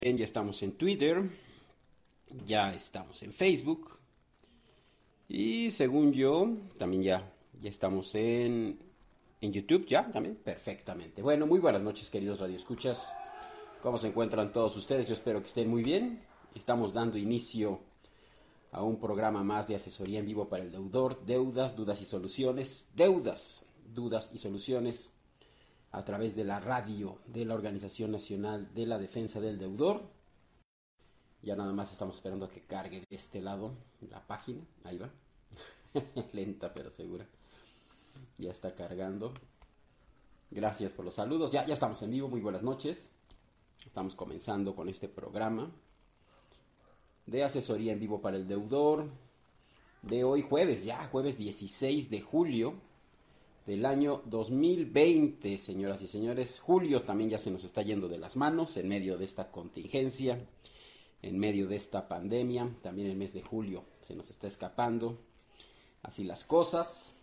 Ya estamos en Twitter, ya estamos en Facebook y según yo también ya estamos en YouTube, ya también, perfectamente. Bueno, muy buenas noches queridos radioescuchas, ¿cómo se encuentran todos ustedes? Yo espero que estén muy bien. Estamos dando inicio a un programa más de asesoría en vivo para el deudor, deudas, dudas y soluciones, dudas y soluciones a través de la radio de la Organización Nacional de la Defensa del Deudor. Ya nada más estamos esperando a que cargue de este lado la página. Ahí va. Lenta pero segura. Ya está cargando. Gracias por los saludos. Ya estamos en vivo. Muy buenas noches. Estamos comenzando con este programa de asesoría en vivo para el deudor. De hoy jueves, jueves 16 de julio del año 2020, señoras y señores. Julio también ya se nos está yendo de las manos en medio de esta contingencia, en medio de esta pandemia. También el mes de julio se nos está escapando. Así las cosas.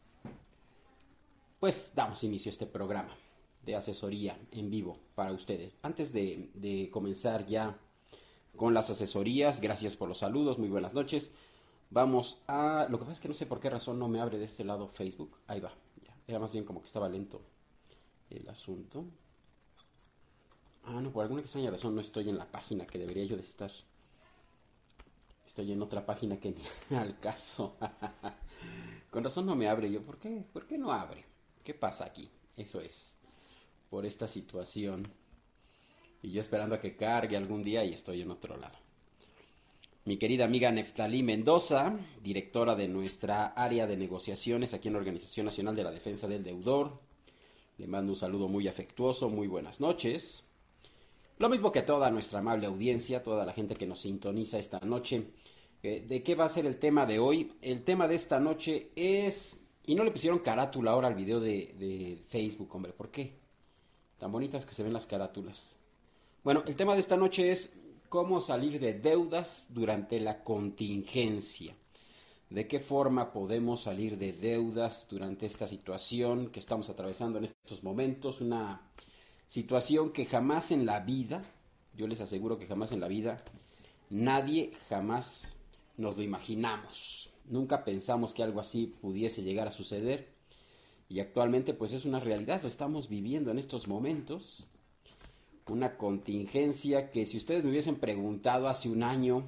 Pues damos inicio a este programa de asesoría en vivo para ustedes. Antes de comenzar ya con las asesorías, gracias por los saludos, muy buenas noches. Vamos a... Lo que pasa es que no sé por qué razón no me abre de este lado Facebook. Ahí va, ya. Era más bien como que estaba lento el asunto. No, por alguna extraña razón no estoy en la página que debería yo de estar. Estoy en otra página que ni al caso. Con razón no me abre. Yo, ¿por qué? ¿Por qué no abre? ¿Qué pasa aquí? Eso es. Por esta situación. Y yo esperando a que cargue algún día y estoy en otro lado. Mi querida amiga Neftalí Mendoza, directora de nuestra área de negociaciones aquí en la Organización Nacional de la Defensa del Deudor. Le mando un saludo muy afectuoso, muy buenas noches. Lo mismo que toda nuestra amable audiencia, toda la gente que nos sintoniza esta noche. ¿De qué va a ser el tema de hoy? El tema de esta noche es... Y no le pusieron carátula ahora al video de Facebook, hombre, ¿por qué? Tan bonitas que se ven las carátulas. Bueno, el tema de esta noche es cómo salir de deudas durante la contingencia. ¿De qué forma podemos salir de deudas durante esta situación que estamos atravesando en estos momentos? Una situación que jamás en la vida, yo les aseguro que jamás en la vida, nadie jamás nos lo imaginamos. Nunca pensamos que algo así pudiese llegar a suceder. Y actualmente pues es una realidad, lo estamos viviendo en estos momentos. Una contingencia que si ustedes me hubiesen preguntado hace un año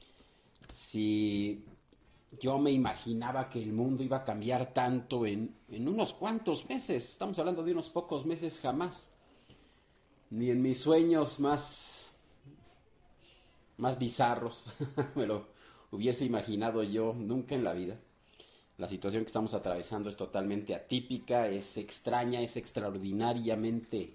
si yo me imaginaba que el mundo iba a cambiar tanto en unos cuantos meses, estamos hablando de unos pocos meses, jamás. Ni en mis sueños más bizarros me lo hubiese imaginado yo, nunca en la vida. La situación que estamos atravesando es totalmente atípica, es extraña, es extraordinariamente,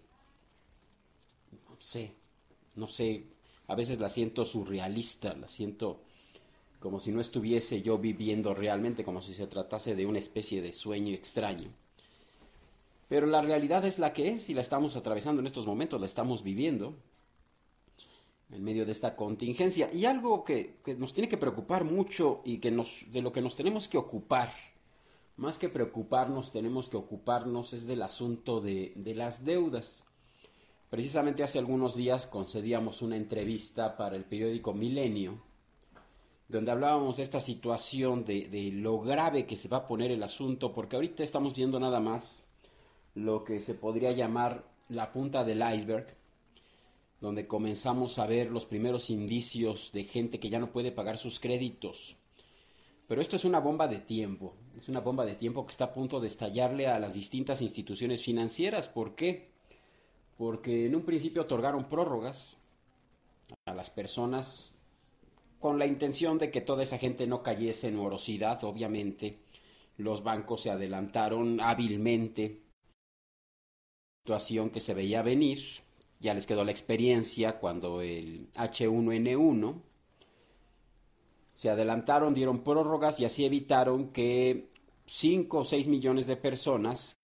no sé, a veces la siento surrealista, la siento como si no estuviese yo viviendo realmente, como si se tratase de una especie de sueño extraño. Pero la realidad es la que es y la estamos atravesando en estos momentos, la estamos viviendo en medio de esta contingencia. Y algo que nos tiene que preocupar mucho y de lo que nos tenemos que ocupar, más que preocuparnos, tenemos que ocuparnos es del asunto de las deudas. Precisamente hace algunos días concedíamos una entrevista para el periódico Milenio, donde hablábamos de esta situación, de lo grave que se va a poner el asunto, porque ahorita estamos viendo nada más lo que se podría llamar la punta del iceberg, donde comenzamos a ver los primeros indicios de gente que ya no puede pagar sus créditos. Pero esto es una bomba de tiempo, es una bomba de tiempo que está a punto de estallarle a las distintas instituciones financieras. ¿Por qué? Porque en un principio otorgaron prórrogas a las personas con la intención de que toda esa gente no cayese en morosidad. Obviamente los bancos se adelantaron hábilmente, situación que se veía venir. Ya les quedó la experiencia cuando el H1N1 se adelantaron, dieron prórrogas y así evitaron que 5 o 6 millones de personas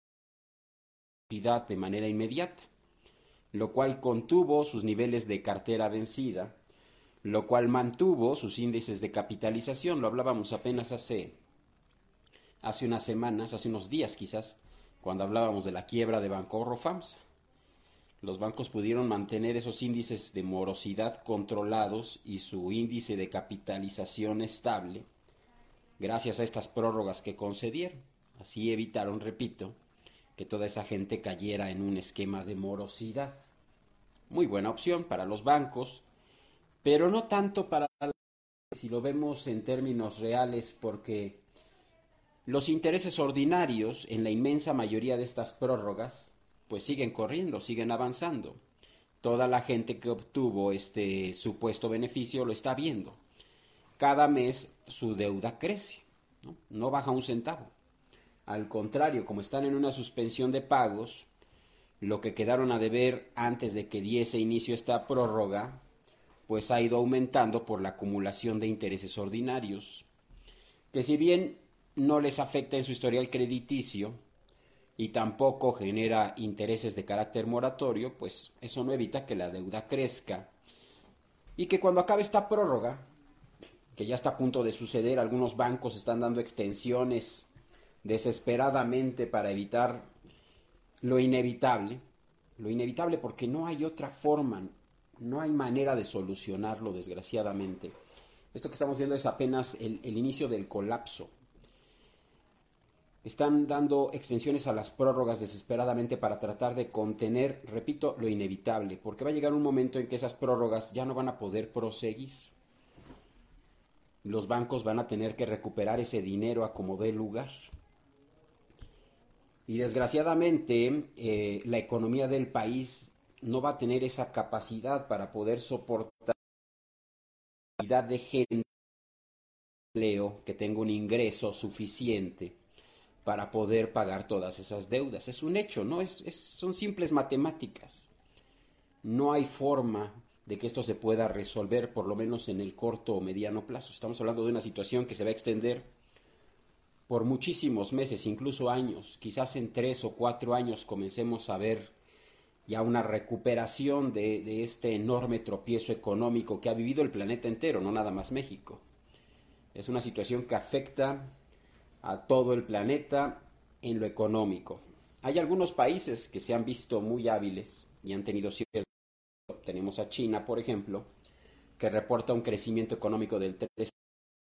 de manera inmediata, lo cual contuvo sus niveles de cartera vencida, lo cual mantuvo sus índices de capitalización. Lo hablábamos apenas hace unas semanas, hace unos días quizás, cuando hablábamos de la quiebra de Banco Rofamsa. Los bancos pudieron mantener esos índices de morosidad controlados y su índice de capitalización estable gracias a estas prórrogas que concedieron. Así evitaron, repito, que toda esa gente cayera en un esquema de morosidad. Muy buena opción para los bancos, pero no tanto para si lo vemos en términos reales, porque los intereses ordinarios en la inmensa mayoría de estas prórrogas pues siguen corriendo, siguen avanzando. Toda la gente que obtuvo este supuesto beneficio lo está viendo. Cada mes su deuda crece, no baja un centavo. Al contrario, como están en una suspensión de pagos, lo que quedaron a deber antes de que diese inicio esta prórroga, pues ha ido aumentando por la acumulación de intereses ordinarios, que si bien no les afecta en su historial crediticio y tampoco genera intereses de carácter moratorio, pues eso no evita que la deuda crezca y que cuando acabe esta prórroga, que ya está a punto de suceder, algunos bancos están dando extensiones desesperadamente para evitar lo inevitable porque no hay otra forma, no hay manera de solucionarlo, desgraciadamente. Esto que estamos viendo es apenas el inicio del colapso. Están dando extensiones a las prórrogas desesperadamente para tratar de contener, repito, lo inevitable, porque va a llegar un momento en que esas prórrogas ya no van a poder proseguir. Los bancos van a tener que recuperar ese dinero a como dé lugar. Y desgraciadamente la economía del país no va a tener esa capacidad para poder soportar la cantidad de gente que tenga un ingreso suficiente para poder pagar todas esas deudas. Es un hecho, ¿no? Son simples matemáticas. No hay forma de que esto se pueda resolver, por lo menos en el corto o mediano plazo. Estamos hablando de una situación que se va a extender por muchísimos meses, incluso años. Quizás en 3 o 4 años comencemos a ver ya una recuperación de este enorme tropiezo económico que ha vivido el planeta entero, no nada más México. Es una situación que afecta a todo el planeta en lo económico. Hay algunos países que se han visto muy hábiles y han tenido cierto. Tenemos a China, por ejemplo, que reporta un crecimiento económico del 3%,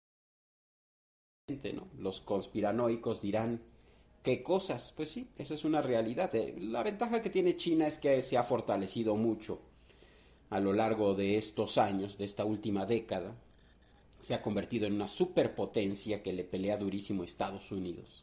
¿no? Los conspiranoicos dirán, ¿qué cosas? Pues sí, esa es una realidad. La ventaja que tiene China es que se ha fortalecido mucho a lo largo de estos años, de esta última década. Se ha convertido en una superpotencia que le pelea durísimo a Estados Unidos.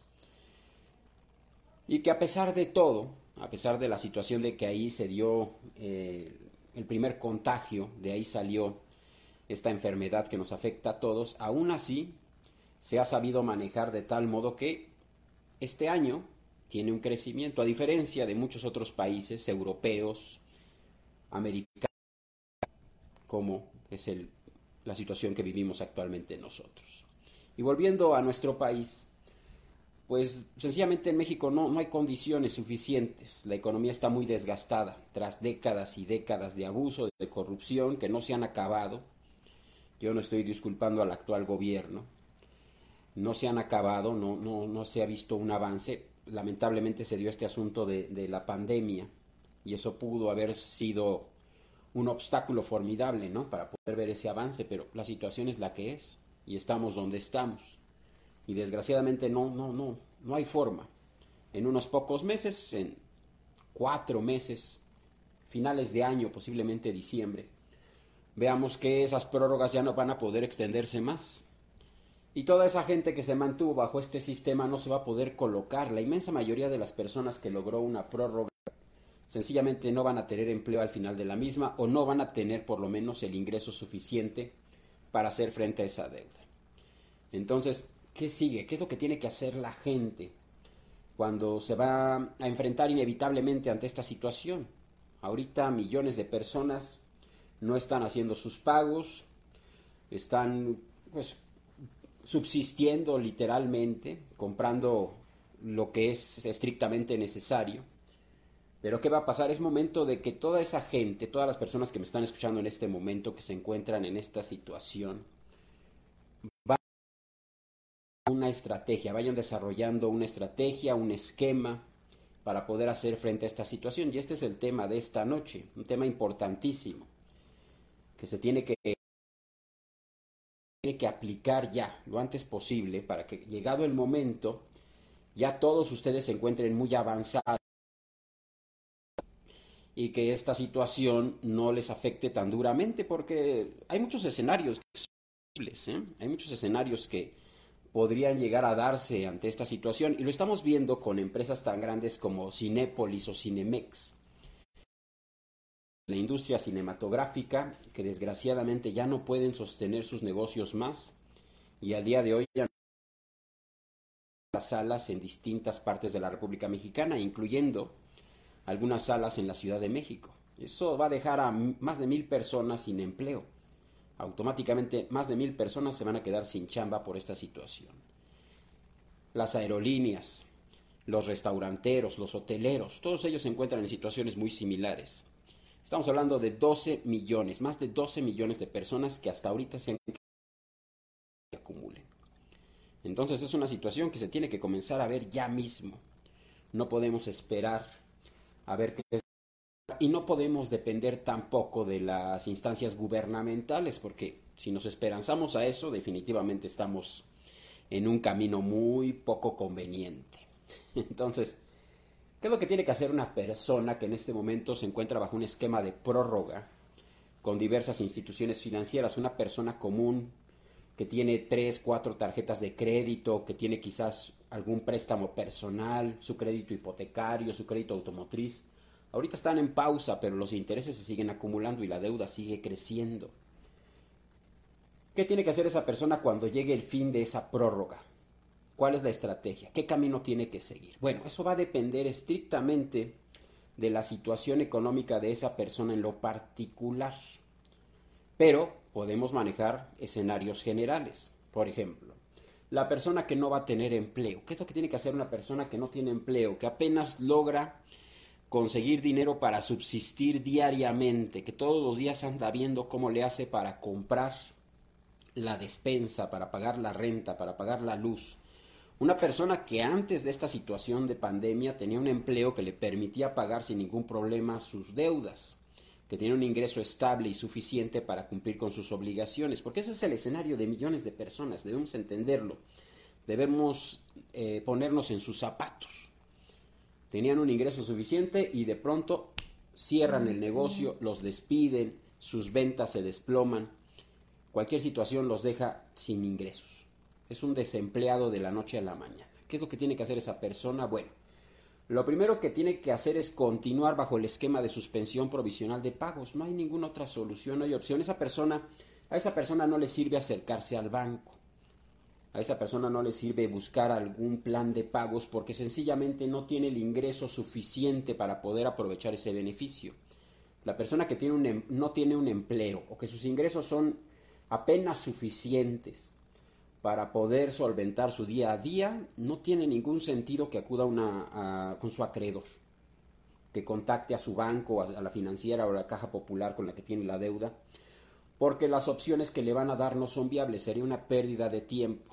Y que a pesar de todo, a pesar de la situación de que ahí se dio el primer contagio, de ahí salió esta enfermedad que nos afecta a todos, aún así se ha sabido manejar de tal modo que este año tiene un crecimiento, a diferencia de muchos otros países europeos, americanos, como es la situación que vivimos actualmente nosotros. Y volviendo a nuestro país, pues sencillamente en México no hay condiciones suficientes. La economía está muy desgastada tras décadas y décadas de abuso, de corrupción que no se han acabado. Yo no estoy disculpando al actual gobierno. No se han acabado, no se ha visto un avance. Lamentablemente se dio este asunto de la pandemia y eso pudo haber sido un obstáculo formidable, ¿no? Para poder ver ese avance, pero la situación es la que es y estamos donde estamos. Y desgraciadamente no hay forma. En unos pocos meses, en 4 meses, finales de año, posiblemente diciembre, veamos que esas prórrogas ya no van a poder extenderse más. Y toda esa gente que se mantuvo bajo este sistema no se va a poder colocar. La inmensa mayoría de las personas que logró una prórroga sencillamente no van a tener empleo al final de la misma o no van a tener por lo menos el ingreso suficiente para hacer frente a esa deuda. Entonces, ¿qué sigue? ¿Qué es lo que tiene que hacer la gente cuando se va a enfrentar inevitablemente ante esta situación? Ahorita millones de personas no están haciendo sus pagos, están pues subsistiendo literalmente, comprando lo que es estrictamente necesario. Pero ¿qué va a pasar? Es momento de que toda esa gente, todas las personas que me están escuchando en este momento, que se encuentran en esta situación, vayan una estrategia, vayan desarrollando una estrategia, un esquema para poder hacer frente a esta situación. Y este es el tema de esta noche, un tema importantísimo que se tiene que aplicar ya, lo antes posible, para que llegado el momento, ya todos ustedes se encuentren muy avanzados y que esta situación no les afecte tan duramente, porque hay muchos escenarios que son posibles, ¿eh? Hay muchos escenarios que podrían llegar a darse ante esta situación y lo estamos viendo con empresas tan grandes como Cinépolis o Cinemex, la industria cinematográfica, que desgraciadamente ya no pueden sostener sus negocios más y al día de hoy ya no hay salas en distintas partes de la República Mexicana, incluyendo algunas salas en la Ciudad de México. Eso va a dejar a más de 1,000 personas sin empleo. Automáticamente más de 1,000 personas se van a quedar sin chamba por esta situación. Las aerolíneas, los restauranteros, los hoteleros, todos ellos se encuentran en situaciones muy similares. Estamos hablando de 12 millones, más de 12 millones de personas que hasta ahorita se acumulen. Entonces es una situación que se tiene que comenzar a ver ya mismo. No podemos esperar a ver qué es. Y no podemos depender tampoco de las instancias gubernamentales, porque si nos esperanzamos a eso, definitivamente estamos en un camino muy poco conveniente. Entonces, ¿qué es lo que tiene que hacer una persona que en este momento se encuentra bajo un esquema de prórroga con diversas instituciones financieras? Una persona común que tiene 3, 4 tarjetas de crédito, que tiene quizás algún préstamo personal, su crédito hipotecario, su crédito automotriz. Ahorita están en pausa, pero los intereses se siguen acumulando y la deuda sigue creciendo. ¿Qué tiene que hacer esa persona cuando llegue el fin de esa prórroga? ¿Cuál es la estrategia? ¿Qué camino tiene que seguir? Bueno, eso va a depender estrictamente de la situación económica de esa persona en lo particular. Pero podemos manejar escenarios generales. Por ejemplo, la persona que no va a tener empleo. ¿Qué es lo que tiene que hacer una persona que no tiene empleo? Que apenas logra conseguir dinero para subsistir diariamente, que todos los días anda viendo cómo le hace para comprar la despensa, para pagar la renta, para pagar la luz. Una persona que antes de esta situación de pandemia tenía un empleo que le permitía pagar sin ningún problema sus deudas, que tiene un ingreso estable y suficiente para cumplir con sus obligaciones, porque ese es el escenario de millones de personas, debemos entenderlo, debemos ponernos en sus zapatos. Tenían un ingreso suficiente y de pronto cierran el negocio, los despiden, sus ventas se desploman, cualquier situación los deja sin ingresos. Es un desempleado de la noche a la mañana. ¿Qué es lo que tiene que hacer esa persona? Bueno, lo primero que tiene que hacer es continuar bajo el esquema de suspensión provisional de pagos. No hay ninguna otra solución, no hay opción. A esa persona no le sirve acercarse al banco. A esa persona no le sirve buscar algún plan de pagos porque sencillamente no tiene el ingreso suficiente para poder aprovechar ese beneficio. La persona que no tiene un empleo o que sus ingresos son apenas suficientes para poder solventar su día a día, no tiene ningún sentido que acuda con su acreedor, que contacte a su banco, a la financiera o a la caja popular con la que tiene la deuda, porque las opciones que le van a dar no son viables, sería una pérdida de tiempo.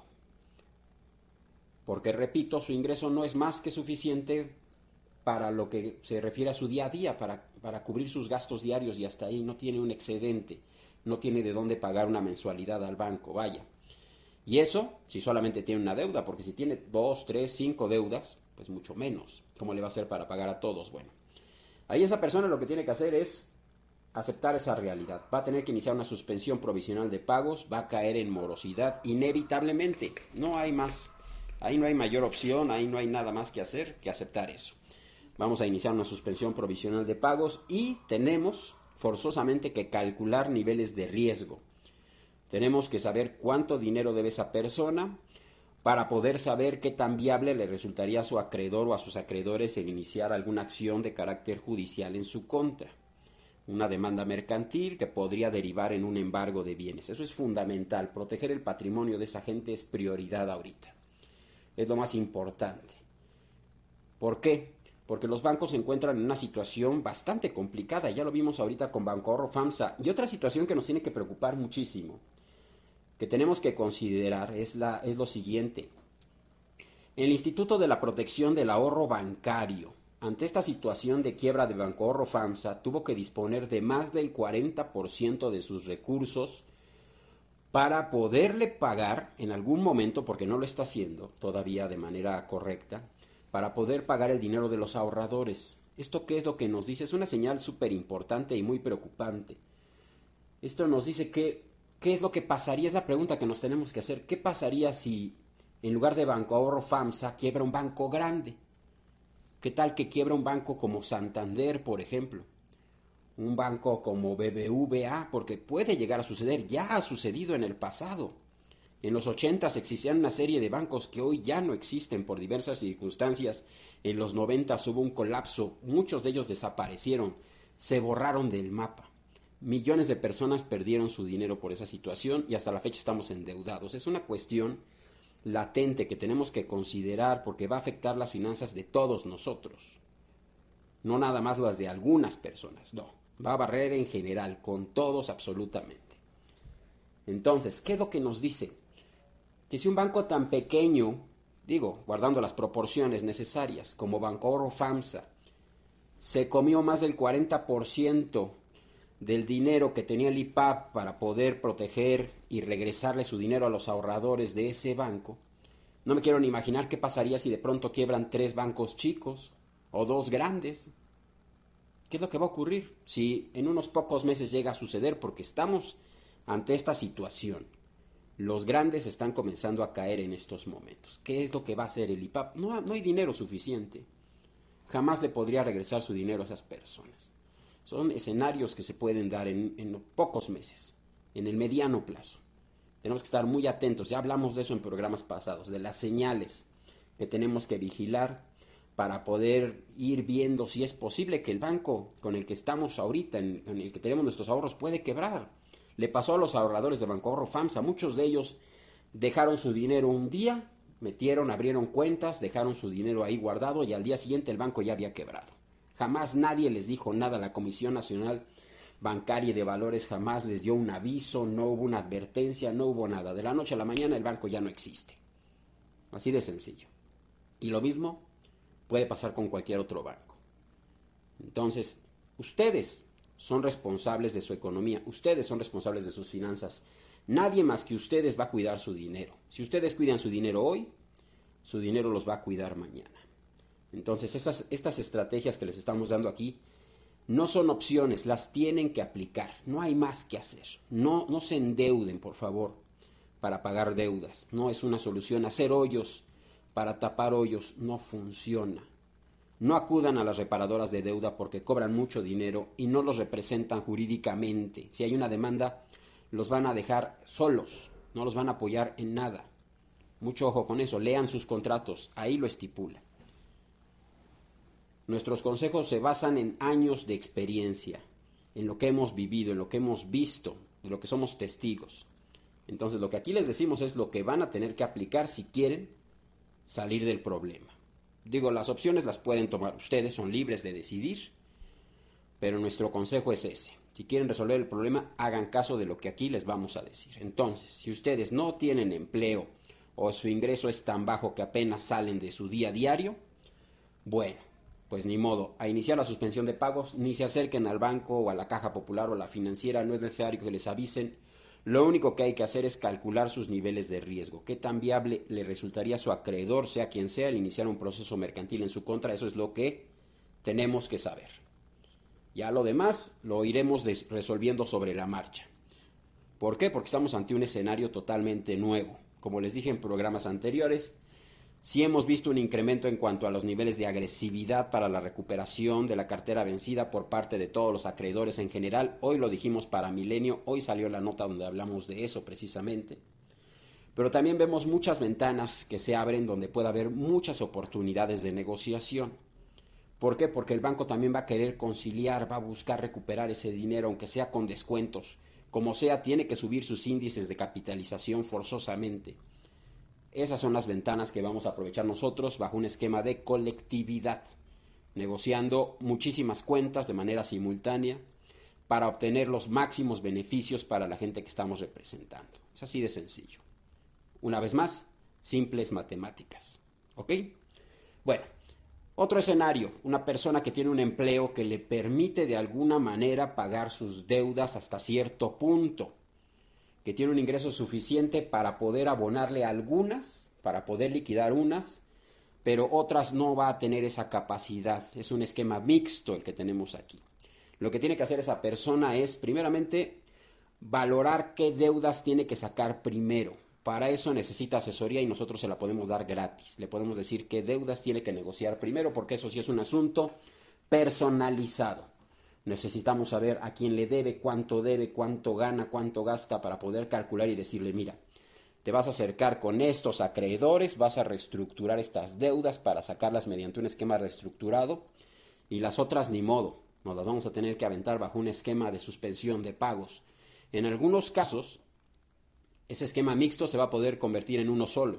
Porque, repito, su ingreso no es más que suficiente para lo que se refiere a su día a día, para cubrir sus gastos diarios y hasta ahí no tiene un excedente, no tiene de dónde pagar una mensualidad al banco, vaya. Y eso si solamente tiene una deuda, porque si tiene 2, 3, 5 deudas, pues mucho menos. ¿Cómo le va a hacer para pagar a todos? Bueno, ahí esa persona lo que tiene que hacer es aceptar esa realidad. Va a tener que iniciar una suspensión provisional de pagos, va a caer en morosidad inevitablemente. No hay más. Ahí no hay mayor opción, ahí no hay nada más que hacer que aceptar eso. Vamos a iniciar una suspensión provisional de pagos y tenemos forzosamente que calcular niveles de riesgo. Tenemos que saber cuánto dinero debe esa persona para poder saber qué tan viable le resultaría a su acreedor o a sus acreedores el iniciar alguna acción de carácter judicial en su contra. Una demanda mercantil que podría derivar en un embargo de bienes. Eso es fundamental. Proteger el patrimonio de esa gente es prioridad ahorita. Es lo más importante. ¿Por qué? Porque los bancos se encuentran en una situación bastante complicada. Ya lo vimos ahorita con Bancorro, FAMSA. Y otra situación que nos tiene que preocupar muchísimo, que tenemos que considerar, es lo siguiente. El Instituto de la Protección del Ahorro Bancario ante esta situación de quiebra de Bancoahorro FAMSA, tuvo que disponer de más del 40% de sus recursos para poderle pagar en algún momento, porque no lo está haciendo todavía de manera correcta, para poder pagar el dinero de los ahorradores. ¿Esto qué es lo que nos dice? Es una señal súper importante y muy preocupante. Esto nos dice que, ¿qué es lo que pasaría? Es la pregunta que nos tenemos que hacer. ¿Qué pasaría si en lugar de Bancoahorro FAMSA quiebra un banco grande? ¿Qué tal que quiebra un banco como Santander, por ejemplo? Un banco como BBVA, porque puede llegar a suceder, ya ha sucedido en el pasado. En los 80 existían una serie de bancos que hoy ya no existen por diversas circunstancias. En los 90 hubo un colapso, muchos de ellos desaparecieron, se borraron del mapa. Millones de personas perdieron su dinero por esa situación y hasta la fecha estamos endeudados. Es una cuestión latente que tenemos que considerar porque va a afectar las finanzas de todos nosotros. No nada más las de algunas personas, no. Va a barrer en general, con todos absolutamente. Entonces, ¿qué es lo que nos dice? Que si un banco tan pequeño, guardando las proporciones necesarias, como Bancoahorro FAMSA, se comió más del 40% del dinero que tenía el IPAB para poder proteger y regresarle su dinero a los ahorradores de ese banco, no me quiero ni imaginar qué pasaría si de pronto quiebran 3 bancos chicos o 2 grandes. ¿Qué es lo que va a ocurrir si en unos pocos meses llega a suceder? Porque estamos ante esta situación. Los grandes están comenzando a caer en estos momentos. ¿Qué es lo que va a hacer el IPAB? No hay dinero suficiente. Jamás le podría regresar su dinero a esas personas. Son escenarios que se pueden dar en pocos meses, en el mediano plazo. Tenemos que estar muy atentos. Ya hablamos de eso en programas pasados, de las señales que tenemos que vigilar para poder ir viendo si es posible que el banco con el que estamos ahorita, en el que tenemos nuestros ahorros, puede quebrar. Le pasó a los ahorradores de Bancoahorro FAMSA. Muchos de ellos dejaron su dinero un día, abrieron cuentas, dejaron su dinero ahí guardado y al día siguiente el banco ya había quebrado. Jamás nadie les dijo nada. La Comisión Nacional Bancaria y de Valores jamás les dio un aviso, no hubo una advertencia, no hubo nada. De la noche a la mañana el banco ya no existe. Así de sencillo. Y lo mismo puede pasar con cualquier otro banco. Entonces, ustedes son responsables de su economía, ustedes son responsables de sus finanzas. Nadie más que ustedes va a cuidar su dinero. Si ustedes cuidan su dinero hoy, su dinero los va a cuidar mañana. Entonces, estas estrategias que les estamos dando aquí no son opciones, las tienen que aplicar. No hay más que hacer. No se endeuden, por favor, para pagar deudas. No es una solución. Hacer hoyos para tapar hoyos no funciona. No acudan a las reparadoras de deuda porque cobran mucho dinero y no los representan jurídicamente. Si hay una demanda, los van a dejar solos, no los van a apoyar en nada. Mucho ojo con eso, lean sus contratos, ahí lo estipula. Nuestros consejos se basan en años de experiencia, en lo que hemos vivido, en lo que hemos visto, de lo que somos testigos. Entonces lo que aquí les decimos es lo que van a tener que aplicar si quieren salir del problema. Las opciones las pueden tomar ustedes, son libres de decidir, pero nuestro consejo es ese. Si quieren resolver el problema, hagan caso de lo que aquí les vamos a decir. Entonces, si ustedes no tienen empleo o su ingreso es tan bajo que apenas salen de su día a diario, bueno, pues ni modo, a iniciar la suspensión de pagos, ni se acerquen al banco o a la caja popular o a la financiera, no es necesario que les avisen. Lo único que hay que hacer es calcular sus niveles de riesgo. ¿Qué tan viable le resultaría a su acreedor, sea quien sea, el iniciar un proceso mercantil en su contra? Eso es lo que tenemos que saber. Ya lo demás lo iremos resolviendo sobre la marcha. ¿Por qué? Porque estamos ante un escenario totalmente nuevo. Como les dije en programas anteriores, sí hemos visto un incremento en cuanto a los niveles de agresividad para la recuperación de la cartera vencida por parte de todos los acreedores en general. Hoy lo dijimos para Milenio, hoy salió la nota donde hablamos de eso precisamente. Pero también vemos muchas ventanas que se abren donde puede haber muchas oportunidades de negociación. ¿Por qué? Porque el banco también va a querer conciliar, va a buscar recuperar ese dinero, aunque sea con descuentos. Como sea, tiene que subir sus índices de capitalización forzosamente. Esas son las ventanas que vamos a aprovechar nosotros bajo un esquema de colectividad, negociando muchísimas cuentas de manera simultánea para obtener los máximos beneficios para la gente que estamos representando. Es así de sencillo. Una vez más, simples matemáticas. ¿Ok? Bueno, Otro escenario, una persona que tiene un empleo que le permite de alguna manera pagar sus deudas hasta cierto punto, que tiene un ingreso suficiente para poder abonarle algunas, para poder liquidar unas, pero otras no va a tener esa capacidad. Es un esquema mixto el que tenemos aquí. Lo que tiene que hacer esa persona es, primeramente, valorar qué deudas tiene que sacar primero. Para eso necesita asesoría y nosotros se la podemos dar gratis. Le podemos decir qué deudas tiene que negociar primero, porque eso sí es un asunto personalizado. Necesitamos saber a quién le debe, cuánto gana, cuánto gasta para poder calcular y decirle, mira, te vas a acercar con estos acreedores, vas a reestructurar estas deudas para sacarlas mediante un esquema reestructurado y las otras ni modo, nos las vamos a tener que aventar bajo un esquema de suspensión de pagos. En algunos casos, ese esquema mixto se va a poder convertir en uno solo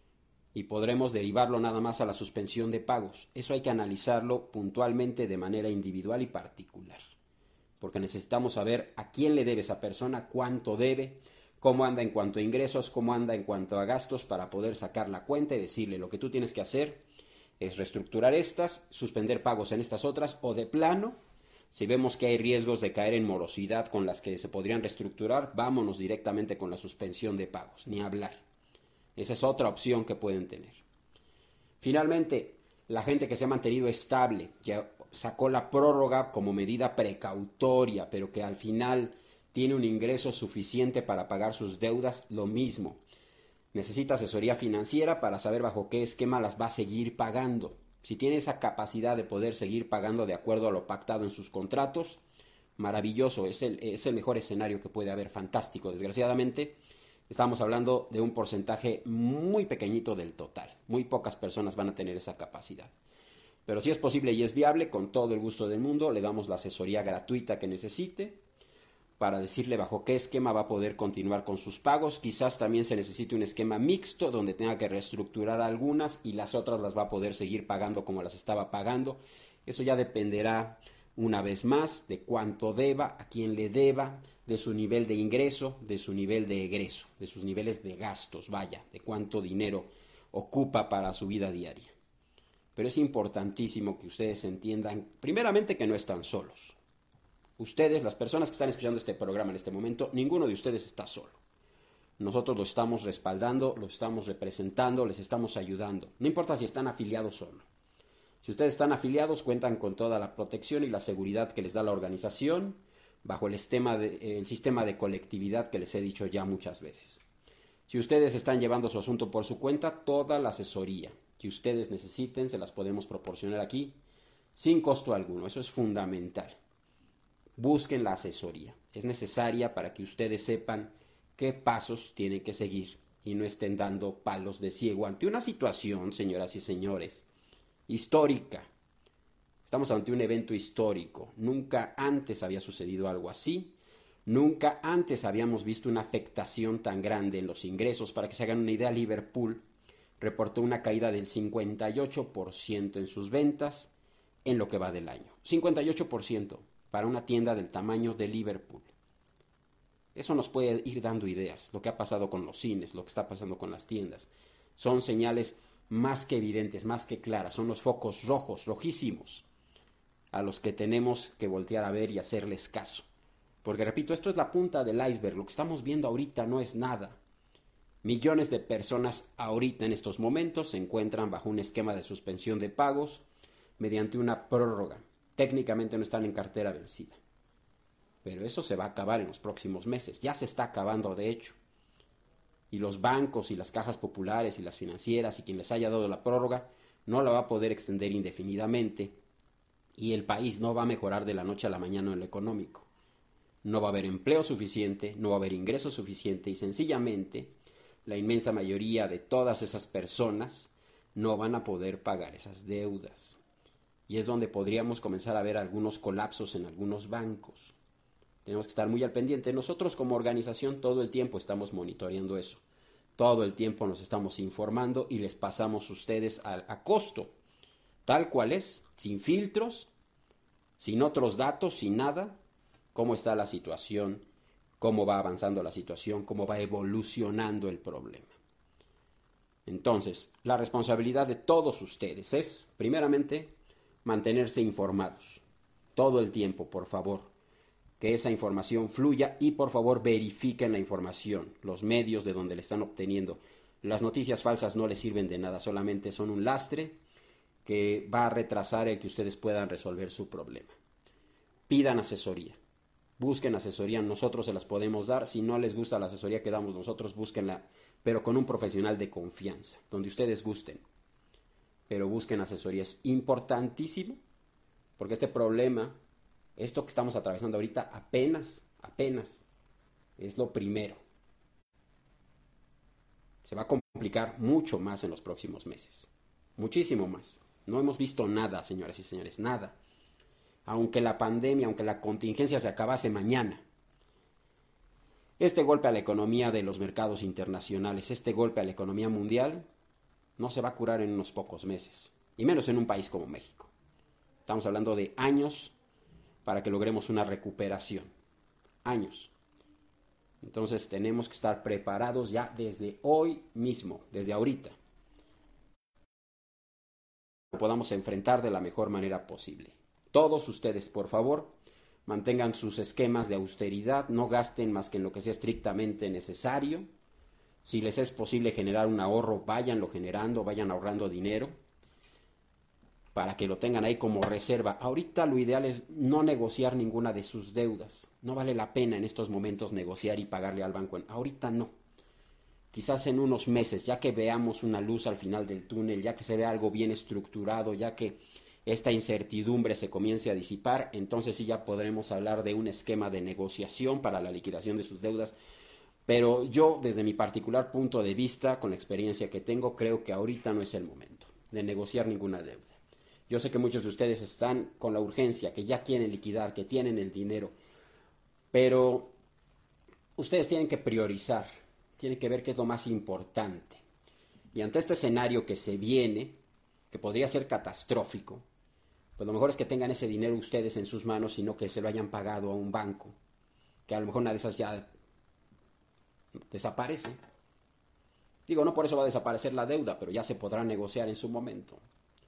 y podremos derivarlo nada más a la suspensión de pagos. Eso hay que analizarlo puntualmente de manera individual y particular, porque necesitamos saber a quién le debe esa persona, cuánto debe, cómo anda en cuanto a ingresos, cómo anda en cuanto a gastos, para poder sacar la cuenta y decirle lo que tú tienes que hacer es reestructurar estas, suspender pagos en estas otras, o de plano, si vemos que hay riesgos de caer en morosidad con las que se podrían reestructurar, vámonos directamente con la suspensión de pagos, ni hablar. Esa es otra opción que pueden tener. Finalmente, la gente que se ha mantenido estable, que sacó la prórroga como medida precautoria, pero que al final tiene un ingreso suficiente para pagar sus deudas, lo mismo. Necesita asesoría financiera para saber bajo qué esquema las va a seguir pagando. Si tiene esa capacidad de poder seguir pagando de acuerdo a lo pactado en sus contratos, maravilloso, es el mejor escenario que puede haber, fantástico. Desgraciadamente, estamos hablando de un porcentaje muy pequeñito del total. Muy pocas personas van a tener esa capacidad. Pero si es posible y es viable, con todo el gusto del mundo, le damos la asesoría gratuita que necesite para decirle bajo qué esquema va a poder continuar con sus pagos. Quizás también se necesite un esquema mixto donde tenga que reestructurar algunas y las otras las va a poder seguir pagando como las estaba pagando. Eso ya dependerá una vez más de cuánto deba, a quién le deba, de su nivel de ingreso, de su nivel de egreso, de sus niveles de gastos, vaya, de cuánto dinero ocupa para su vida diaria. Pero es importantísimo que ustedes entiendan, primeramente, que no están solos. Ustedes, las personas que están escuchando este programa en este momento, ninguno de ustedes está solo. Nosotros los estamos respaldando, los estamos representando, les estamos ayudando. No importa si están afiliados o no. Si ustedes están afiliados, cuentan con toda la protección y la seguridad que les da la organización bajo el sistema de colectividad que les he dicho ya muchas veces. Si ustedes están llevando su asunto por su cuenta, toda la asesoría que ustedes necesiten se las podemos proporcionar aquí sin costo alguno. Eso es fundamental. Busquen la asesoría. Es necesaria para que ustedes sepan qué pasos tienen que seguir y no estén dando palos de ciego ante una situación, señoras y señores, histórica. Estamos ante un evento histórico. Nunca antes había sucedido algo así. Nunca antes habíamos visto una afectación tan grande en los ingresos. Para que se hagan una idea, Liverpool reportó una caída del 58% en sus ventas en lo que va del año. 58% para una tienda del tamaño de Liverpool. Eso nos puede ir dando ideas. Lo que ha pasado con los cines, lo que está pasando con las tiendas. Son señales más que evidentes, más que claras. Son los focos rojos, rojísimos, a los que tenemos que voltear a ver y hacerles caso. Porque repito, esto es la punta del iceberg. Lo que estamos viendo ahorita no es nada. Millones de personas ahorita en estos momentos se encuentran bajo un esquema de suspensión de pagos mediante una prórroga. Técnicamente no están en cartera vencida. Pero eso se va a acabar en los próximos meses. Ya se está acabando, de hecho. Y los bancos y las cajas populares y las financieras y quien les haya dado la prórroga no la va a poder extender indefinidamente. Y el país no va a mejorar de la noche a la mañana en lo económico. No va a haber empleo suficiente, no va a haber ingreso suficiente y sencillamente la inmensa mayoría de todas esas personas no van a poder pagar esas deudas. Y es donde podríamos comenzar a ver algunos colapsos en algunos bancos. Tenemos que estar muy al pendiente. Nosotros como organización todo el tiempo estamos monitoreando eso. Todo el tiempo nos estamos informando y les pasamos a ustedes a costo, tal cual es, sin filtros, sin otros datos, sin nada, cómo está la situación, cómo va avanzando la situación, cómo va evolucionando el problema. Entonces, la responsabilidad de todos ustedes es, primeramente, mantenerse informados todo el tiempo, por favor, que esa información fluya y por favor verifiquen la información, los medios de donde la están obteniendo. Las noticias falsas no les sirven de nada, solamente son un lastre que va a retrasar el que ustedes puedan resolver su problema. Pidan asesoría, busquen asesoría, nosotros se las podemos dar. Si no les gusta la asesoría que damos nosotros, búsquenla, pero con un profesional de confianza, donde ustedes gusten. Pero busquen asesoría, es importantísimo, porque este problema, esto que estamos atravesando ahorita, apenas es lo primero. Se va a complicar mucho más en los próximos meses, muchísimo más. No hemos visto nada, señoras y señores, nada. Aunque la pandemia, aunque la contingencia se acabase mañana, este golpe a la economía de los mercados internacionales, este golpe a la economía mundial, no se va a curar en unos pocos meses, y menos en un país como México. Estamos hablando de años para que logremos una recuperación. Años. Entonces tenemos que estar preparados ya desde hoy mismo, desde ahorita. Lo podamos enfrentar de la mejor manera posible. Todos ustedes, por favor, mantengan sus esquemas de austeridad, no gasten más que en lo que sea estrictamente necesario. Si les es posible generar un ahorro, váyanlo generando, vayan ahorrando dinero para que lo tengan ahí como reserva. Ahorita lo ideal es no negociar ninguna de sus deudas. No vale la pena en estos momentos negociar y pagarle al banco. Ahorita no. Quizás en unos meses, ya que veamos una luz al final del túnel, ya que se vea algo bien estructurado, ya que esta incertidumbre se comience a disipar, entonces sí ya podremos hablar de un esquema de negociación para la liquidación de sus deudas. Pero yo, desde mi particular punto de vista, con la experiencia que tengo, creo que ahorita no es el momento de negociar ninguna deuda. Yo sé que muchos de ustedes están con la urgencia, que ya quieren liquidar, que tienen el dinero, pero ustedes tienen que priorizar, tienen que ver qué es lo más importante. Y ante este escenario que se viene, que podría ser catastrófico, pues lo mejor es que tengan ese dinero ustedes en sus manos y no que se lo hayan pagado a un banco, que a lo mejor una de esas ya desaparece. Digo, no por eso va a desaparecer la deuda, pero ya se podrá negociar en su momento.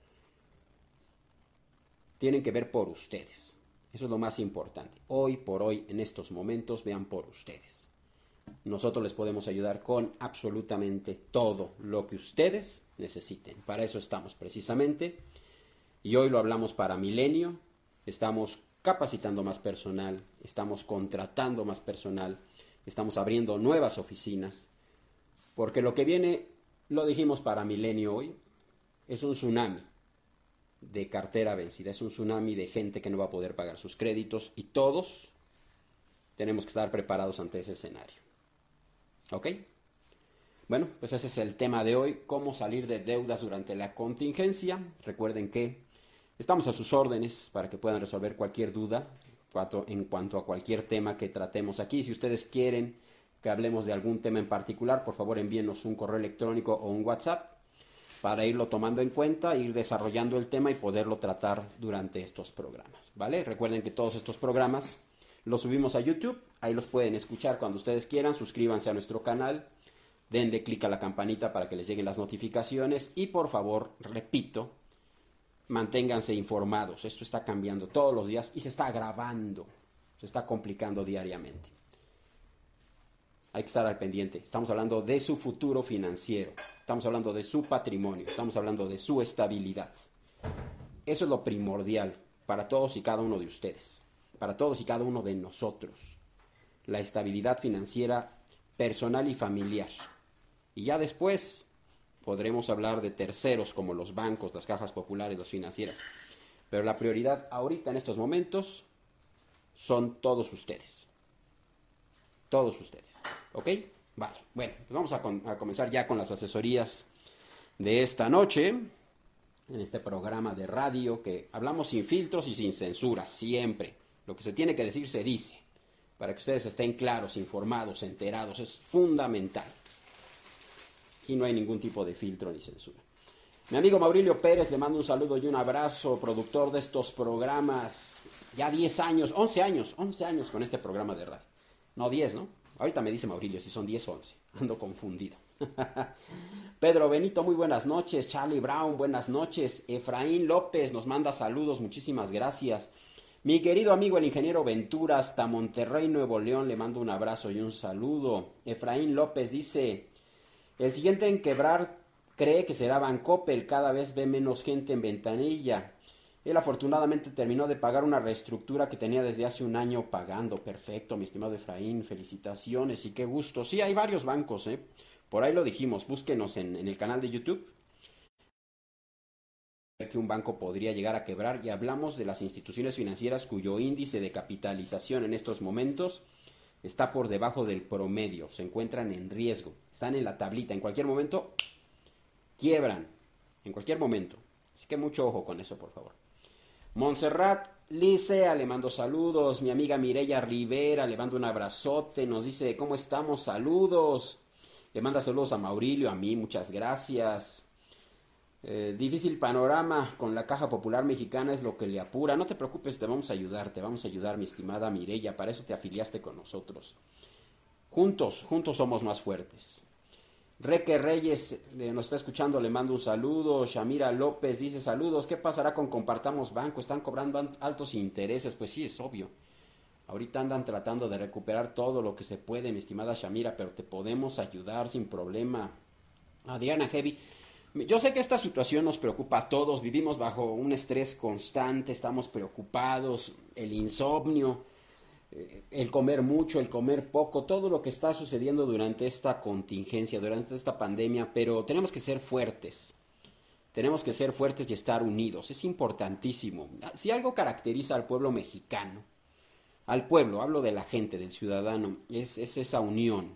Tienen que ver por ustedes. Eso es lo más importante. Hoy por hoy, en estos momentos, vean por ustedes. Nosotros les podemos ayudar con absolutamente todo lo que ustedes necesiten. Para eso estamos precisamente. Y hoy lo hablamos para Milenio. Estamos capacitando más personal, estamos contratando más personal, estamos abriendo nuevas oficinas. Porque lo que viene, lo dijimos para Milenio hoy, es un tsunami de cartera vencida, es un tsunami de gente que no va a poder pagar sus créditos y todos tenemos que estar preparados ante ese escenario. ¿Ok? Bueno, pues ese es el tema de hoy, cómo salir de deudas durante la contingencia. Recuerden que estamos a sus órdenes para que puedan resolver cualquier duda en cuanto a cualquier tema que tratemos aquí. Si ustedes quieren que hablemos de algún tema en particular, por favor envíenos un correo electrónico o un WhatsApp para irlo tomando en cuenta, ir desarrollando el tema y poderlo tratar durante estos programas, ¿vale? Recuerden que todos estos programas los subimos a YouTube, ahí los pueden escuchar cuando ustedes quieran, suscríbanse a nuestro canal, denle clic a la campanita para que les lleguen las notificaciones y por favor, repito, manténganse informados, esto está cambiando todos los días y se está agravando, se está complicando diariamente. Hay que estar al pendiente. Estamos hablando de su futuro financiero. Estamos hablando de su patrimonio. Estamos hablando de su estabilidad. Eso es lo primordial para todos y cada uno de ustedes. Para todos y cada uno de nosotros. La estabilidad financiera personal y familiar. Y ya después podremos hablar de terceros como los bancos, las cajas populares, las financieras. Pero la prioridad ahorita en estos momentos son todos ustedes. Todos ustedes, ¿ok? Vale, bueno, pues vamos a comenzar ya con las asesorías de esta noche, en este programa de radio que hablamos sin filtros y sin censura, siempre. Lo que se tiene que decir se dice, para que ustedes estén claros, informados, enterados, es fundamental. Y no hay ningún tipo de filtro ni censura. Mi amigo Maurilio Pérez, le mando un saludo y un abrazo, productor de estos programas, ya 10 años, 11 años con este programa de radio. No, 10, ¿no? Ahorita me dice Maurilio si son 10 o 11. Ando confundido. Pedro Benito, muy buenas noches. Charlie Brown, buenas noches. Efraín López nos manda saludos, muchísimas gracias. Mi querido amigo el ingeniero Ventura hasta Monterrey, Nuevo León, le mando un abrazo y un saludo. Efraín López dice, el siguiente en quebrar cree que será Bancoppel, cada vez ve menos gente en ventanilla. Él afortunadamente terminó de pagar una reestructura que tenía desde hace un año pagando. Perfecto, mi estimado Efraín, felicitaciones y qué gusto. Sí, hay varios bancos, ¿eh? Por ahí lo dijimos, búsquenos en el canal de YouTube que un banco podría llegar a quebrar y hablamos de las instituciones financieras cuyo índice de capitalización en estos momentos está por debajo del promedio, se encuentran en riesgo, están en la tablita, en cualquier momento quiebran, en cualquier momento. Así que mucho ojo con eso, por favor. Montserrat Licea le mando saludos, mi amiga Mireya Rivera le mando un abrazote, nos dice ¿cómo estamos? Saludos, le manda saludos a Maurilio, a mí, muchas gracias. Difícil panorama con la Caja Popular Mexicana es lo que le apura. No te preocupes, te vamos a ayudar, mi estimada Mireya, para eso te afiliaste con nosotros. Juntos somos más fuertes. Reque Reyes nos está escuchando, le mando un saludo. Shamira López dice saludos, ¿qué pasará con Compartamos Banco? Están cobrando altos intereses, pues sí, es obvio. Ahorita andan tratando de recuperar todo lo que se puede, mi estimada Shamira, pero te podemos ayudar sin problema. Adriana Heavy, yo sé que esta situación nos preocupa a todos, vivimos bajo un estrés constante, estamos preocupados, el insomnio, el comer mucho, el comer poco, todo lo que está sucediendo durante esta contingencia, durante esta pandemia, pero tenemos que ser fuertes. Tenemos que ser fuertes y estar unidos, es importantísimo. Si algo caracteriza al pueblo mexicano, al pueblo, hablo de la gente, del ciudadano, es esa unión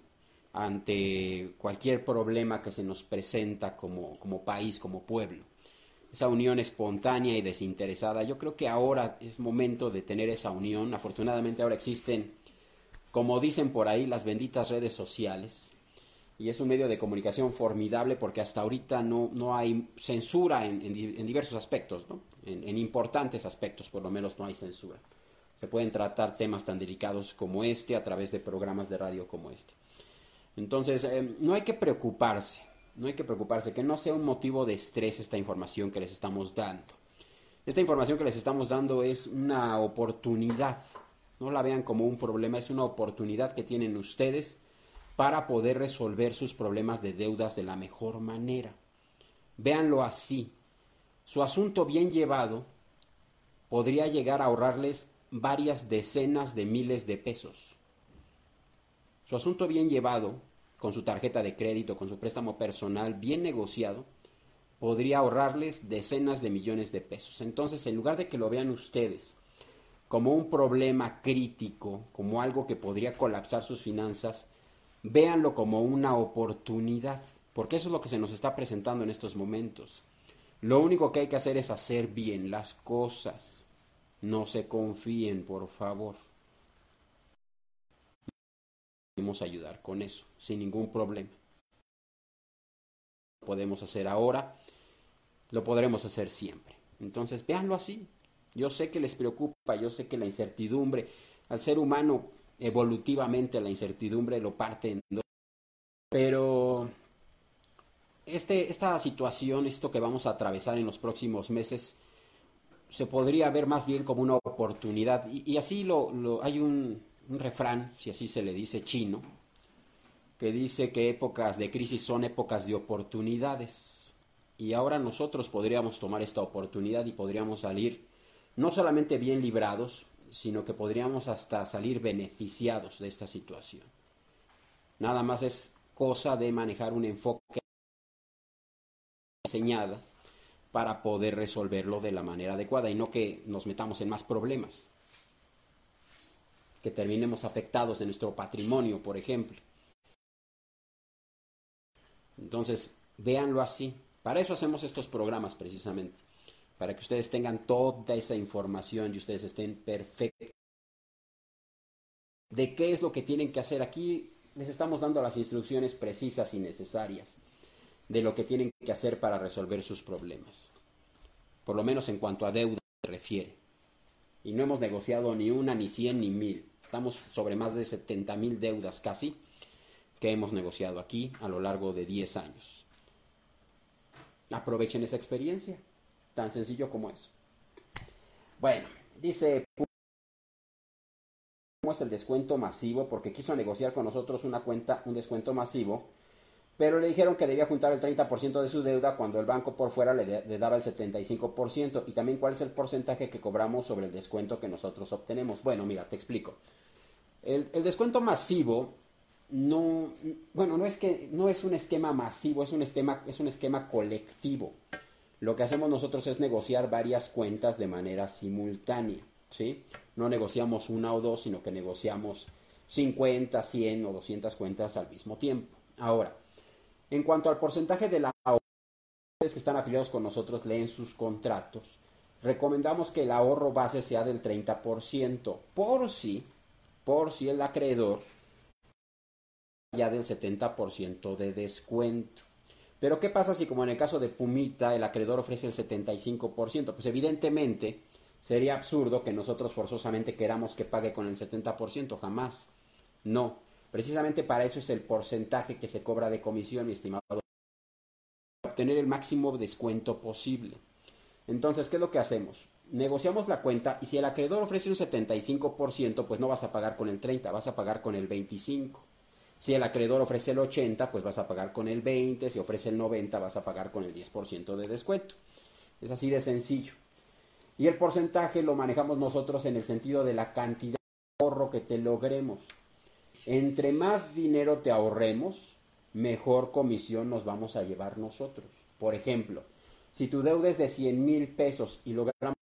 ante cualquier problema que se nos presenta como país, como pueblo. Esa unión espontánea y desinteresada. Yo creo que ahora es momento de tener esa unión. Afortunadamente ahora existen, como dicen por ahí, las benditas redes sociales. Y es un medio de comunicación formidable porque hasta ahorita no hay censura en diversos aspectos, ¿no? En importantes aspectos por lo menos no hay censura. Se pueden tratar temas tan delicados como este a través de programas de radio como este. Entonces, no hay que preocuparse, que no sea un motivo de estrés esta información que les estamos dando. Esta información que les estamos dando es una oportunidad, no la vean como un problema, es una oportunidad que tienen ustedes para poder resolver sus problemas de deudas de la mejor manera. Véanlo así, su asunto bien llevado podría llegar a ahorrarles varias decenas de miles de pesos. Su asunto bien llevado, con su tarjeta de crédito, con su préstamo personal bien negociado, podría ahorrarles decenas de millones de pesos. Entonces, en lugar de que lo vean ustedes como un problema crítico, como algo que podría colapsar sus finanzas, véanlo como una oportunidad, porque eso es lo que se nos está presentando en estos momentos. Lo único que hay que hacer es hacer bien las cosas. No se confíen, por favor. Podemos ayudar con eso, sin ningún problema. Lo podemos hacer ahora, lo podremos hacer siempre. Entonces, véanlo así. Yo sé que les preocupa, yo sé que la incertidumbre, al ser humano, evolutivamente la incertidumbre lo parte en dos. Pero esta situación, esto que vamos a atravesar en los próximos meses, se podría ver más bien como una oportunidad. Y así hay un refrán, si así se le dice, chino, que dice que épocas de crisis son épocas de oportunidades. Y ahora nosotros podríamos tomar esta oportunidad y podríamos salir no solamente bien librados, sino que podríamos hasta salir beneficiados de esta situación. Nada más es cosa de manejar un enfoque diseñado para poder resolverlo de la manera adecuada y no que nos metamos en más problemas, que terminemos afectados en nuestro patrimonio, por ejemplo. Entonces, véanlo así. Para eso hacemos estos programas precisamente, para que ustedes tengan toda esa información y ustedes estén perfectos de qué es lo que tienen que hacer. Aquí les estamos dando las instrucciones precisas y necesarias de lo que tienen que hacer para resolver sus problemas, por lo menos en cuanto a deuda se refiere. Y no hemos negociado ni una, ni 100, ni 1000. Estamos sobre más de 70,000 deudas casi, que hemos negociado aquí a lo largo de 10 años. Aprovechen esa experiencia, tan sencillo como eso. Bueno, dice, ¿cómo es el descuento masivo? Porque quiso negociar con nosotros un descuento masivo, pero le dijeron que debía juntar el 30% de su deuda cuando el banco por fuera le daba el 75%, y también cuál es el porcentaje que cobramos sobre el descuento que nosotros obtenemos. Bueno, mira, te explico. El descuento masivo no es un esquema masivo, es un esquema colectivo. Lo que hacemos nosotros es negociar varias cuentas de manera simultánea, ¿sí? No negociamos una o dos, sino que negociamos 50, 100 o 200 cuentas al mismo tiempo. Ahora, en cuanto al porcentaje de la ahorro, que están afiliados con nosotros leen sus contratos, recomendamos que el ahorro base sea del 30%, por si el acreedor ya del 70% de descuento. Pero ¿qué pasa si, como en el caso de Pumita, el acreedor ofrece el 75%? Pues evidentemente sería absurdo que nosotros forzosamente queramos que pague con el 70%, jamás. No, precisamente para eso es el porcentaje que se cobra de comisión, mi estimado, para obtener el máximo descuento posible. Entonces, ¿qué es lo que hacemos? Negociamos la cuenta, y si el acreedor ofrece un 75%, pues no vas a pagar con el 30%, vas a pagar con el 25%. Si el acreedor ofrece el 80%, pues vas a pagar con el 20%. Si ofrece el 90%, vas a pagar con el 10% de descuento. Es así de sencillo. Y el porcentaje lo manejamos nosotros en el sentido de la cantidad de ahorro que te logremos. Entre más dinero te ahorremos, mejor comisión nos vamos a llevar nosotros. Por ejemplo, si tu deuda es de 100,000 pesos y logramos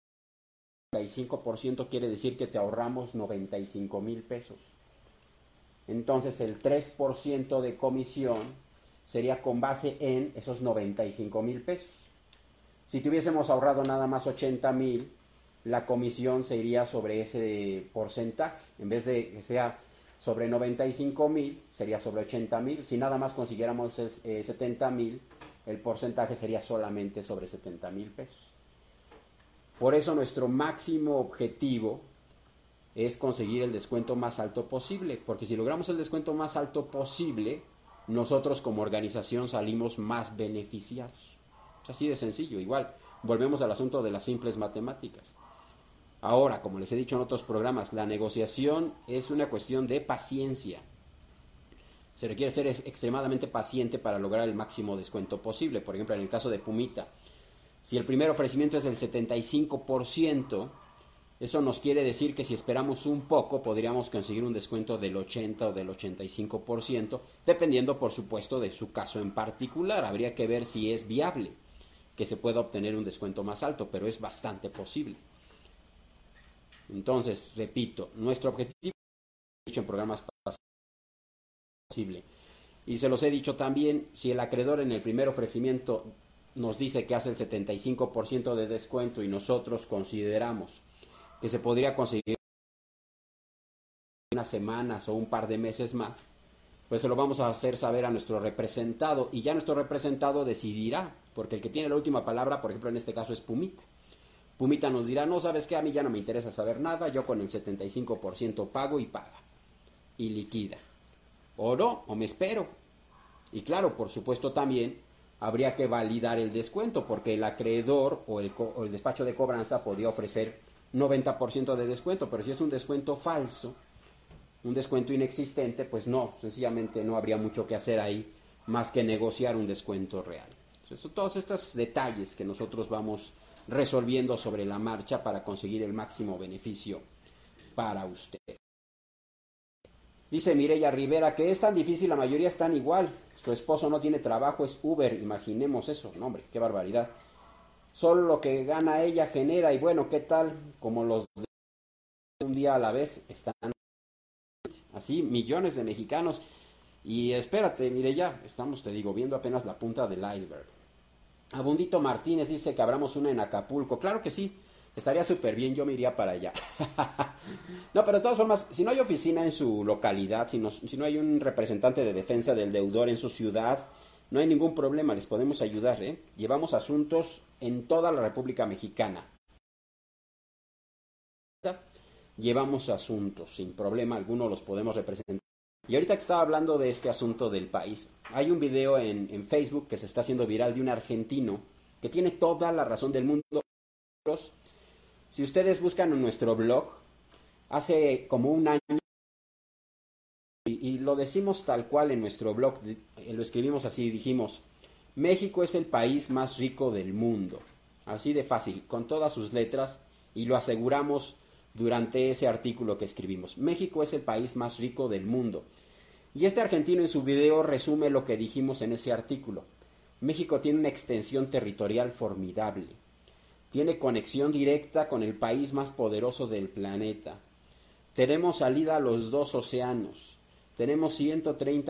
95%, quiere decir que te ahorramos 95,000 pesos. Entonces el 3% de comisión sería con base en esos 95,000 pesos. Si tuviésemos ahorrado nada más 80,000, la comisión se iría sobre ese porcentaje. En vez de que sea sobre 95,000, sería sobre 80,000. Si nada más consiguiéramos 70,000, el porcentaje sería solamente sobre 70,000 pesos. Por eso nuestro máximo objetivo es conseguir el descuento más alto posible, porque si logramos el descuento más alto posible, nosotros como organización salimos más beneficiados. Es así de sencillo. Igual, volvemos al asunto de las simples matemáticas. Ahora, como les he dicho en otros programas, la negociación es una cuestión de paciencia. Se requiere ser extremadamente paciente para lograr el máximo descuento posible. Por ejemplo, en el caso de Pumita, si el primer ofrecimiento es del 75%, eso nos quiere decir que si esperamos un poco podríamos conseguir un descuento del 80 o del 85%, dependiendo por supuesto de su caso en particular. Habría que ver si es viable que se pueda obtener un descuento más alto, pero es bastante posible. Entonces, repito, nuestro objetivo, dicho en programas pasados, posible. Y se los he dicho también, si el acreedor en el primer ofrecimiento nos dice que hace el 75% de descuento y nosotros consideramos que se podría conseguir unas semanas o un par de meses más, pues se lo vamos a hacer saber a nuestro representado, y ya nuestro representado decidirá, porque el que tiene la última palabra, por ejemplo en este caso, es Pumita. Pumita nos dirá, no, ¿sabes qué? A mí ya no me interesa saber nada, yo con el 75% pago y paga, y liquida. O no, o me espero. Y claro, por supuesto también habría que validar el descuento, porque el acreedor o el despacho de cobranza podría ofrecer 90% de descuento, pero si es un descuento falso, un descuento inexistente, pues no, sencillamente no habría mucho que hacer ahí más que negociar un descuento real. Entonces, todos estos detalles que nosotros vamos resolviendo sobre la marcha para conseguir el máximo beneficio para usted. Dice Mireya Rivera que es tan difícil, la mayoría están igual. Su esposo no tiene trabajo, es Uber, imaginemos eso. No, hombre, qué barbaridad. Solo lo que gana ella genera, y bueno, ¿qué tal? Como los de un día a la vez están así, millones de mexicanos. Y espérate, mire, ya estamos, te digo, viendo apenas la punta del iceberg. Abundito Martínez dice que abramos una en Acapulco. Claro que sí, estaría súper bien, yo me iría para allá. No, pero de todas formas, si no hay oficina en su localidad, si no hay un representante de defensa del deudor en su ciudad, no hay ningún problema, les podemos ayudar, ¿eh? Llevamos asuntos en toda la República Mexicana. Llevamos asuntos, sin problema alguno los podemos representar. Y ahorita que estaba hablando de este asunto del país, hay un video en Facebook que se está haciendo viral de un argentino que tiene toda la razón del mundo. Si ustedes buscan en nuestro blog, hace como un año, y lo decimos tal cual en nuestro blog, lo escribimos así, dijimos, México es el país más rico del mundo. Así de fácil, con todas sus letras, y lo aseguramos durante ese artículo que escribimos. México es el país más rico del mundo. Y este argentino en su video resume lo que dijimos en ese artículo. México tiene una extensión territorial formidable. Tiene conexión directa con el país más poderoso del planeta. Tenemos salida a los dos océanos. Tenemos 130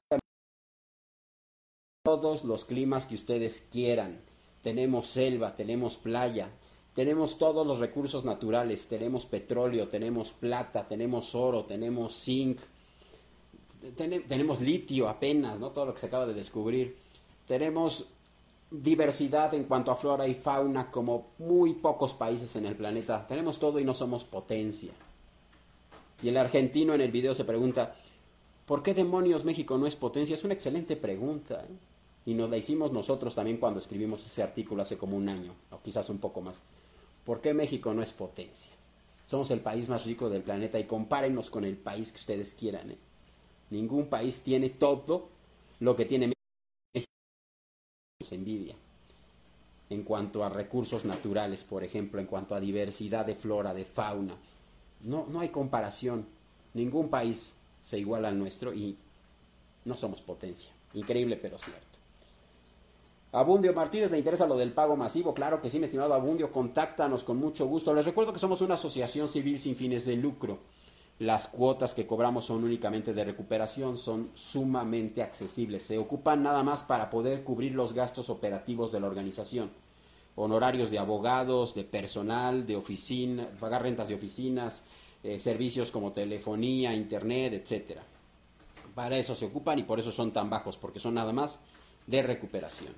todos los climas que ustedes quieran. Tenemos selva, tenemos playa, tenemos todos los recursos naturales, tenemos petróleo, tenemos plata, tenemos oro, tenemos zinc, tenemos litio apenas, ¿no? Todo lo que se acaba de descubrir. Tenemos diversidad en cuanto a flora y fauna como muy pocos países en el planeta. Tenemos todo y no somos potencia. Y el argentino en el video se pregunta, ¿por qué demonios México no es potencia? Es una excelente pregunta, ¿eh? Y nos la hicimos nosotros también cuando escribimos ese artículo hace como un año, o quizás un poco más. ¿Por qué México no es potencia? Somos el país más rico del planeta y compárenos con el país que ustedes quieran, ¿eh? Ningún país tiene todo lo que tiene México. Se envidia. En cuanto a recursos naturales, por ejemplo, en cuanto a diversidad de flora, de fauna. No hay comparación. Ningún país se iguala al nuestro y no somos potencia. Increíble, pero cierto. Abundio Martínez, ¿le interesa lo del pago masivo? Claro que sí, mi estimado Abundio, contáctanos con mucho gusto. Les recuerdo que somos una asociación civil sin fines de lucro. Las cuotas que cobramos son únicamente de recuperación, son sumamente accesibles. Se ocupan nada más para poder cubrir los gastos operativos de la organización. Honorarios de abogados, de personal, de oficina, pagar rentas de oficinas, servicios como telefonía, internet, etcétera. Para eso se ocupan y por eso son tan bajos, porque son nada más de recuperación.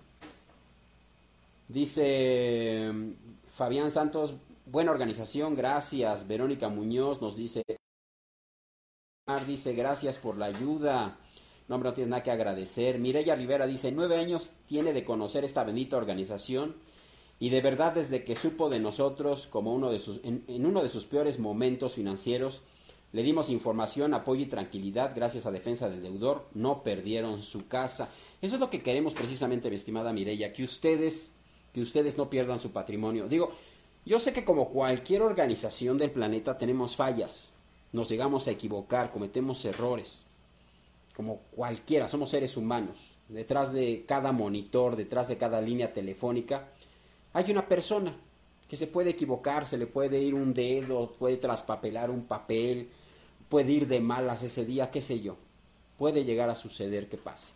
Dice Fabián Santos, buena organización, gracias. Verónica Muñoz nos dice, gracias por la ayuda. No, hombre, no tienes nada que agradecer. Mireya Rivera dice, 9 años tiene de conocer esta bendita organización y de verdad desde que supo de nosotros como en uno de sus peores momentos financieros, le dimos información, apoyo y tranquilidad gracias a Defensa del Deudor. No perdieron su casa. Eso es lo que queremos precisamente, mi estimada Mireya, que ustedes no pierdan su patrimonio. Digo, yo sé que como cualquier organización del planeta tenemos fallas. Nos llegamos a equivocar, cometemos errores. Como cualquiera, somos seres humanos. Detrás de cada monitor, detrás de cada línea telefónica, hay una persona que se puede equivocar, se le puede ir un dedo, puede traspapelar un papel, puede ir de malas ese día, qué sé yo. Puede llegar a suceder que pase.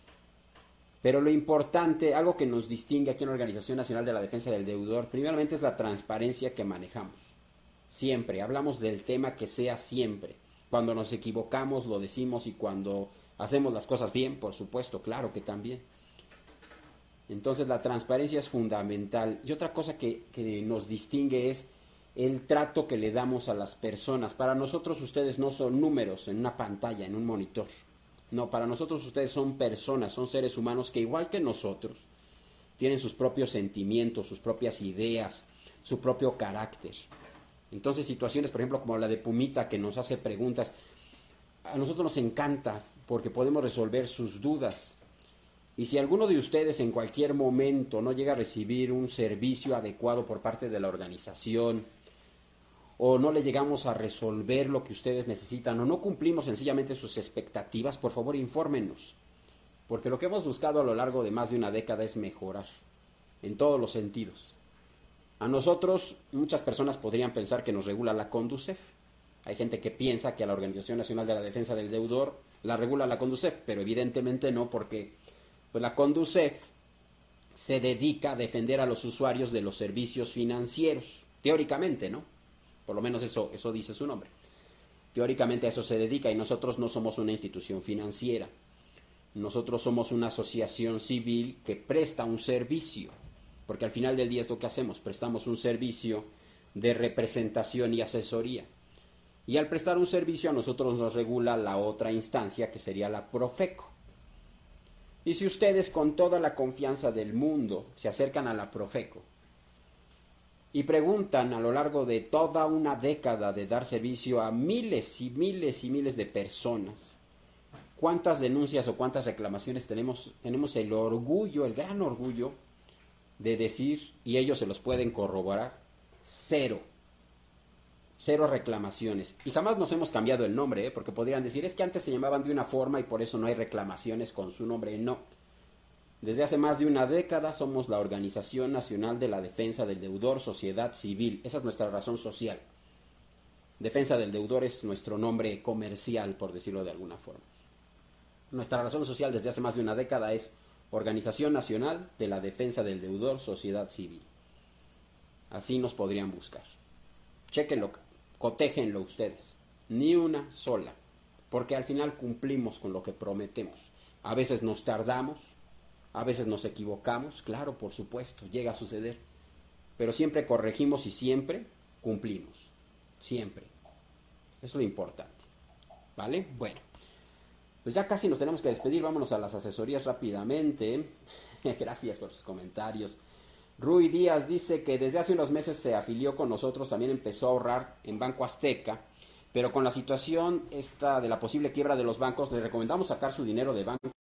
Pero lo importante, algo que nos distingue aquí en la Organización Nacional de la Defensa del Deudor, primeramente es la transparencia que manejamos. Siempre, hablamos del tema que sea siempre. Cuando nos equivocamos lo decimos y cuando hacemos las cosas bien, por supuesto, claro que también. Entonces la transparencia es fundamental. Y otra cosa que nos distingue es el trato que le damos a las personas. Para nosotros ustedes no son números en una pantalla, en un monitor. No, para nosotros ustedes son personas, son seres humanos que igual que nosotros tienen sus propios sentimientos, sus propias ideas, su propio carácter. Entonces situaciones, por ejemplo, como la de Pumita que nos hace preguntas, a nosotros nos encanta porque podemos resolver sus dudas. Y si alguno de ustedes en cualquier momento no llega a recibir un servicio adecuado por parte de la organización, o no le llegamos a resolver lo que ustedes necesitan, o no cumplimos sencillamente sus expectativas, por favor infórmenos. Porque lo que hemos buscado a lo largo de más de una década es mejorar, en todos los sentidos. A nosotros, muchas personas podrían pensar que nos regula la CONDUCEF. Hay gente que piensa que a la Organización Nacional de la Defensa del Deudor la regula la CONDUCEF, pero evidentemente no, porque pues la CONDUCEF se dedica a defender a los usuarios de los servicios financieros, teóricamente, ¿no? Por lo menos eso dice su nombre. Teóricamente a eso se dedica y nosotros no somos una institución financiera. Nosotros somos una asociación civil que presta un servicio, porque al final del día es lo que hacemos, prestamos un servicio de representación y asesoría. Y al prestar un servicio a nosotros nos regula la otra instancia, que sería la Profeco. Y si ustedes con toda la confianza del mundo se acercan a la Profeco y preguntan a lo largo de toda una década de dar servicio a miles y miles y miles de personas, ¿cuántas denuncias o cuántas reclamaciones tenemos? Tenemos el orgullo, el gran orgullo de decir, y ellos se los pueden corroborar, cero. Cero reclamaciones. Y jamás nos hemos cambiado el nombre, porque podrían decir, es que antes se llamaban de una forma y por eso no hay reclamaciones con su nombre. No. Desde hace más de una década somos la Organización Nacional de la Defensa del Deudor, Sociedad Civil. Esa es nuestra razón social. Defensa del Deudor es nuestro nombre comercial, por decirlo de alguna forma. Nuestra razón social desde hace más de una década es Organización Nacional de la Defensa del Deudor, Sociedad Civil. Así nos podrían buscar. Chéquenlo, cotéjenlo ustedes. Ni una sola. Porque al final cumplimos con lo que prometemos. A veces nos tardamos, a veces nos equivocamos, claro, por supuesto, llega a suceder. Pero siempre corregimos y siempre cumplimos. Siempre. Eso es lo importante. ¿Vale? Bueno. Pues ya casi nos tenemos que despedir. Vámonos a las asesorías rápidamente. Gracias por sus comentarios. Rui Díaz dice que desde hace unos meses se afilió con nosotros, también empezó a ahorrar en Banco Azteca, pero con la situación esta de la posible quiebra de los bancos, le recomendamos sacar su dinero de banco.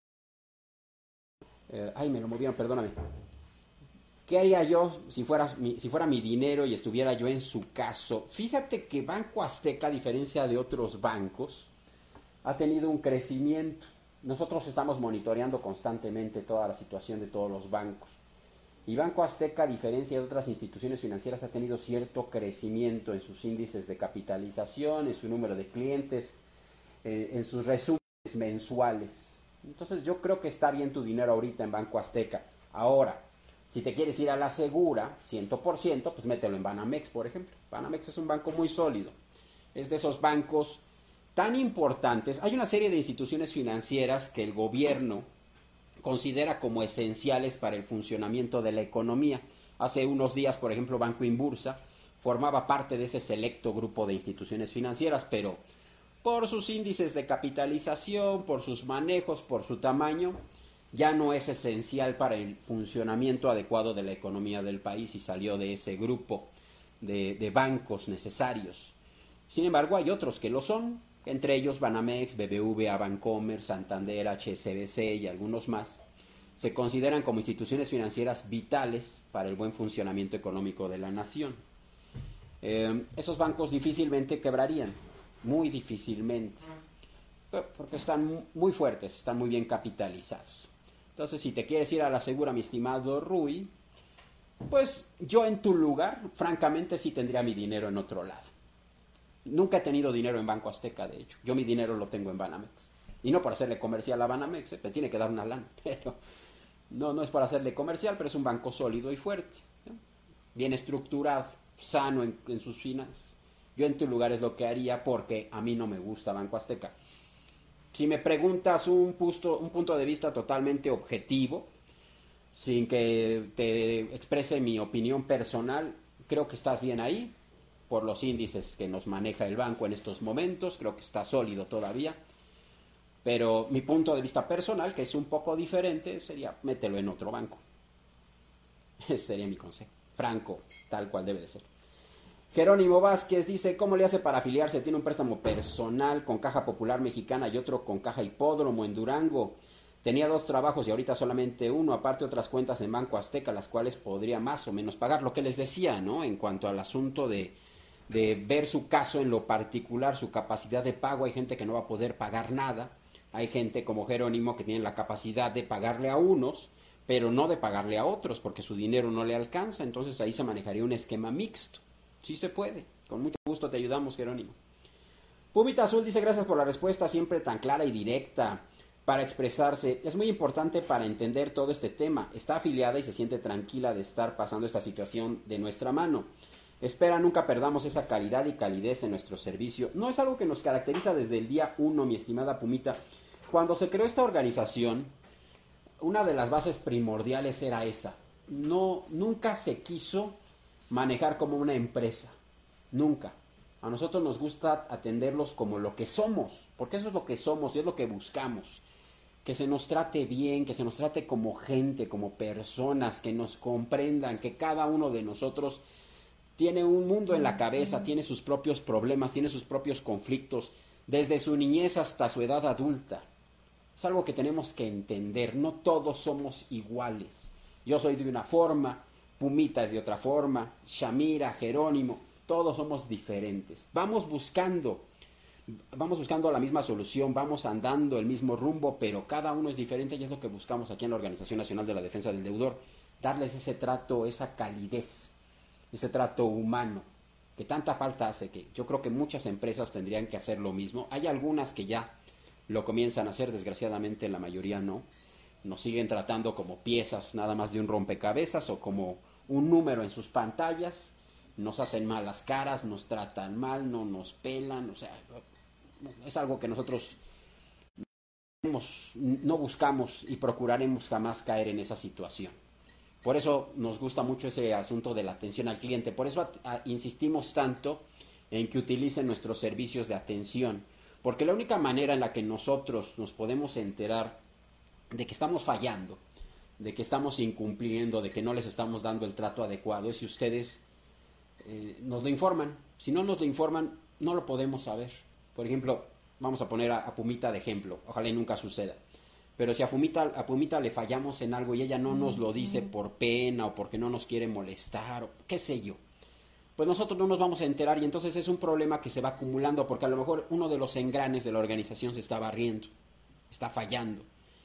Me lo movieron, perdóname. ¿Qué haría yo si fuera mi dinero y estuviera yo en su caso? Fíjate que Banco Azteca, a diferencia de otros bancos, ha tenido un crecimiento. Nosotros estamos monitoreando constantemente toda la situación de todos los bancos. Y Banco Azteca, a diferencia de otras instituciones financieras, ha tenido cierto crecimiento en sus índices de capitalización, en su número de clientes, en sus resúmenes mensuales. Entonces yo creo que está bien tu dinero ahorita en Banco Azteca. Ahora, si te quieres ir a la segura, 100%, pues mételo en Banamex, por ejemplo. Banamex es un banco muy sólido. Es de esos bancos tan importantes. Hay una serie de instituciones financieras que el gobierno considera como esenciales para el funcionamiento de la economía. Hace unos días, por ejemplo, Banco Inbursa formaba parte de ese selecto grupo de instituciones financieras, pero por sus índices de capitalización, por sus manejos, por su tamaño, ya no es esencial para el funcionamiento adecuado de la economía del país y salió de ese grupo de bancos necesarios. Sin embargo, hay otros que lo son, entre ellos Banamex, BBVA, Bancomer, Santander, HSBC y algunos más. Se consideran como instituciones financieras vitales para el buen funcionamiento económico de la nación. Esos bancos difícilmente quebrarían, muy difícilmente, porque están muy fuertes, están muy bien capitalizados. Entonces, si te quieres ir a la segura, mi estimado Rui, pues yo en tu lugar, francamente, sí tendría mi dinero en otro lado. Nunca he tenido dinero en Banco Azteca, de hecho. Yo mi dinero lo tengo en Banamex. Y no por hacerle comercial a Banamex, me tiene que dar una lana. Pero no es para hacerle comercial, pero es un banco sólido y fuerte, ¿no? Bien estructurado, sano en sus finanzas. Yo en tu lugar es lo que haría, porque a mí no me gusta Banco Azteca. Si me preguntas un punto de vista totalmente objetivo, sin que te exprese mi opinión personal, creo que estás bien ahí, por los índices que nos maneja el banco en estos momentos, creo que está sólido todavía. Pero mi punto de vista personal, que es un poco diferente, sería mételo en otro banco. Ese sería mi consejo. Franco, tal cual debe de ser. Jerónimo Vázquez dice, ¿cómo le hace para afiliarse? Tiene un préstamo personal con Caja Popular Mexicana y otro con Caja Hipódromo en Durango. Tenía 2 trabajos y ahorita solamente uno, aparte otras cuentas en Banco Azteca, las cuales podría más o menos pagar. Lo que les decía, ¿no? En cuanto al asunto de ver su caso en lo particular, su capacidad de pago. Hay gente que no va a poder pagar nada. Hay gente como Jerónimo que tiene la capacidad de pagarle a unos, pero no de pagarle a otros, porque su dinero no le alcanza. Entonces ahí se manejaría un esquema mixto. Sí se puede. Con mucho gusto te ayudamos, Jerónimo. Pumita Azul dice, gracias por la respuesta siempre tan clara y directa para expresarse. Es muy importante para entender todo este tema. Está afiliada y se siente tranquila de estar pasando esta situación de nuestra mano. Espera nunca perdamos esa calidad y calidez en nuestro servicio. No es algo que nos caracteriza desde el día 1, mi estimada Pumita. Cuando se creó esta organización, una de las bases primordiales era esa. Nunca se quiso manejar como una empresa. Nunca. A nosotros nos gusta atenderlos como lo que somos, porque eso es lo que somos y es lo que buscamos. Que se nos trate bien, que se nos trate como gente, como personas, que nos comprendan, que cada uno de nosotros tiene un mundo en la cabeza, tiene sus propios problemas, tiene sus propios conflictos, desde su niñez hasta su edad adulta. Es algo que tenemos que entender, no todos somos iguales. Yo soy de una forma, Pumita es de otra forma, Shamira, Jerónimo, todos somos diferentes. Vamos buscando la misma solución, vamos andando el mismo rumbo, pero cada uno es diferente y es lo que buscamos aquí en la Organización Nacional de la Defensa del Deudor, darles ese trato, esa calidez, ese trato humano, que tanta falta hace, que yo creo que muchas empresas tendrían que hacer lo mismo. Hay algunas que ya lo comienzan a hacer, desgraciadamente la mayoría no. Nos siguen tratando como piezas nada más de un rompecabezas o como un número en sus pantallas, nos hacen malas caras, nos tratan mal, no nos pelan, o sea, es algo que nosotros no buscamos y procuraremos jamás caer en esa situación. Por eso nos gusta mucho ese asunto de la atención al cliente, por eso insistimos tanto en que utilicen nuestros servicios de atención, porque la única manera en la que nosotros nos podemos enterar de que estamos fallando, de que estamos incumpliendo, de que no les estamos dando el trato adecuado, es si ustedes nos lo informan. Si no nos lo informan, no lo podemos saber. Por ejemplo, vamos a poner a Pumita de ejemplo, ojalá y nunca suceda. Pero si a Pumita le fallamos en algo y ella no nos lo dice por pena o porque no nos quiere molestar o qué sé yo, pues nosotros no nos vamos a enterar y entonces es un problema que se va acumulando porque a lo mejor uno de los engranes de la organización se está barriendo, está fallando.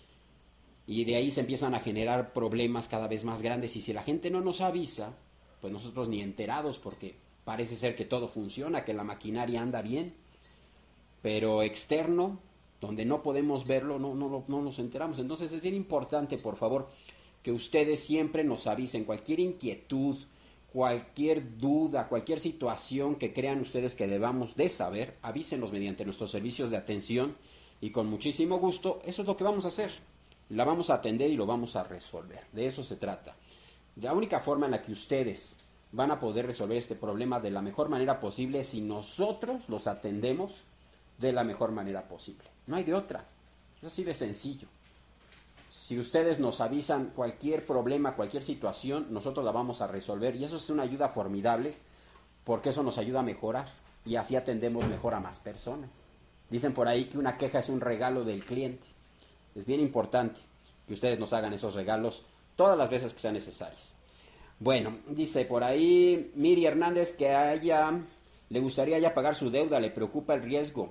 Y de ahí se empiezan a generar problemas cada vez más grandes y si la gente no nos avisa, pues nosotros ni enterados porque parece ser que todo funciona, que la maquinaria anda bien, pero externo, donde no podemos verlo, no nos enteramos. Entonces es bien importante, por favor, que ustedes siempre nos avisen cualquier inquietud, cualquier duda, cualquier situación que crean ustedes que debamos de saber, avísenos mediante nuestros servicios de atención y con muchísimo gusto, eso es lo que vamos a hacer. La vamos a atender y lo vamos a resolver. De eso se trata. La única forma en la que ustedes van a poder resolver este problema de la mejor manera posible es si nosotros los atendemos de la mejor manera posible. No hay de otra. Es así de sencillo. Si ustedes nos avisan cualquier problema, cualquier situación, nosotros la vamos a resolver y eso es una ayuda formidable porque eso nos ayuda a mejorar y así atendemos mejor a más personas. Dicen por ahí que una queja es un regalo del cliente. Es bien importante que ustedes nos hagan esos regalos todas las veces que sean necesarias. Bueno, dice por ahí Miri Hernández que a ella le gustaría ya pagar su deuda, le preocupa el riesgo.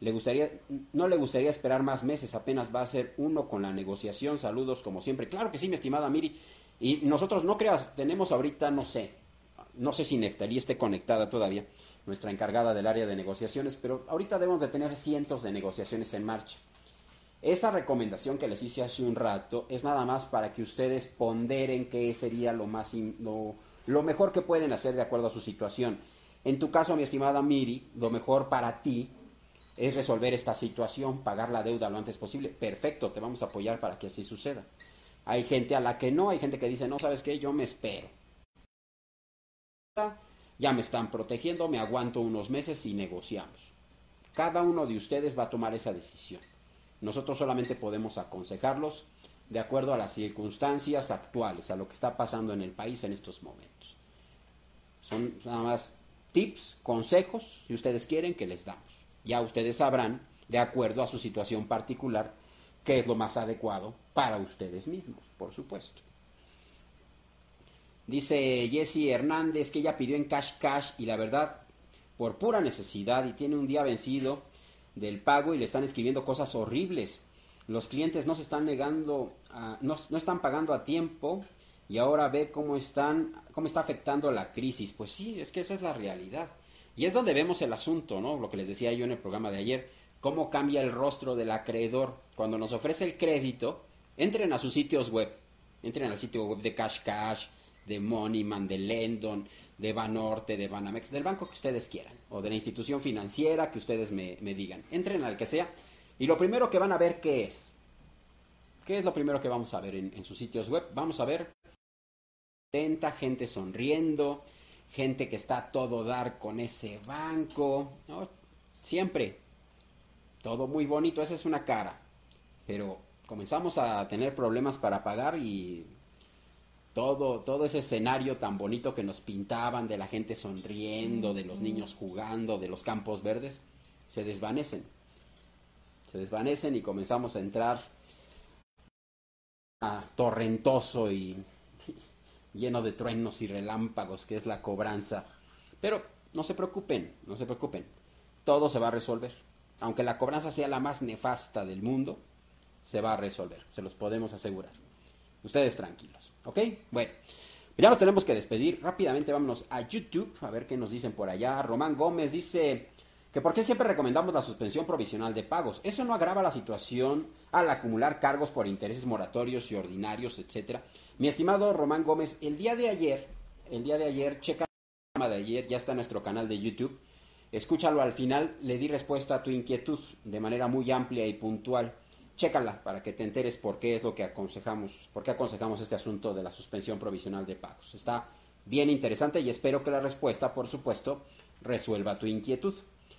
No le gustaría esperar más meses, apenas va a ser uno con la negociación. Saludos como siempre. Claro que sí, mi estimada Miri. Y nosotros, no creas, tenemos ahorita, no sé si Neftalí esté conectada todavía, nuestra encargada del área de negociaciones, pero ahorita debemos de tener cientos de negociaciones en marcha. Esa recomendación que les hice hace un rato es nada más para que ustedes ponderen qué sería lo mejor que pueden hacer de acuerdo a su situación. En tu caso, mi estimada Miri, lo mejor para ti es resolver esta situación, pagar la deuda lo antes posible. Perfecto, te vamos a apoyar para que así suceda. Hay gente a la que no, hay gente que dice, no, ¿sabes qué? Yo me espero. Ya me están protegiendo, me aguanto unos meses y negociamos. Cada uno de ustedes va a tomar esa decisión. Nosotros solamente podemos aconsejarlos de acuerdo a las circunstancias actuales, a lo que está pasando en el país en estos momentos. Son nada más tips, consejos, si ustedes quieren, que les damos. Ya ustedes sabrán, de acuerdo a su situación particular, qué es lo más adecuado para ustedes mismos, por supuesto. Dice Jessie Hernández que ella pidió en Cash y la verdad, por pura necesidad y tiene un día vencido del pago y le están escribiendo cosas horribles. Los clientes no se están negando, no están pagando a tiempo y ahora ve cómo está afectando la crisis. Pues sí, es que esa es la realidad. Y es donde vemos el asunto, ¿no? Lo que les decía yo en el programa de ayer, cómo cambia el rostro del acreedor. Cuando nos ofrece el crédito, entren a sus sitios web. Entren al sitio web de Cash, de Moneyman, de Lendon, de Banorte, de Banamex, del banco que ustedes quieran, o de la institución financiera que ustedes me digan. Entren al que sea, y lo primero que van a ver, ¿qué es? ¿Qué es lo primero que vamos a ver en sus sitios web? Vamos a ver gente sonriendo, gente que está a todo dar con ese banco, ¿no? Siempre, todo muy bonito, esa es una cara, pero comenzamos a tener problemas para pagar y todo ese escenario tan bonito que nos pintaban de la gente sonriendo, de los niños jugando, de los campos verdes, se desvanecen. Se desvanecen y comenzamos a entrar a torrentoso y lleno de truenos y relámpagos que es la cobranza. Pero no se preocupen, no se preocupen. Todo se va a resolver. Aunque la cobranza sea la más nefasta del mundo, se va a resolver, se los podemos asegurar. Ustedes tranquilos, ¿ok? Bueno, ya nos tenemos que despedir. Rápidamente vámonos a YouTube, a ver qué nos dicen por allá. Román Gómez dice que por qué siempre recomendamos la suspensión provisional de pagos. Eso no agrava la situación al acumular cargos por intereses moratorios y ordinarios, etcétera. Mi estimado Román Gómez, el día de ayer, checa el programa de ayer, ya está en nuestro canal de YouTube. Escúchalo al final, le di respuesta a tu inquietud de manera muy amplia y puntual. Chécala para que te enteres por qué es lo que aconsejamos, por qué aconsejamos este asunto de la suspensión provisional de pagos. Está bien interesante y espero que la respuesta, por supuesto, resuelva tu inquietud.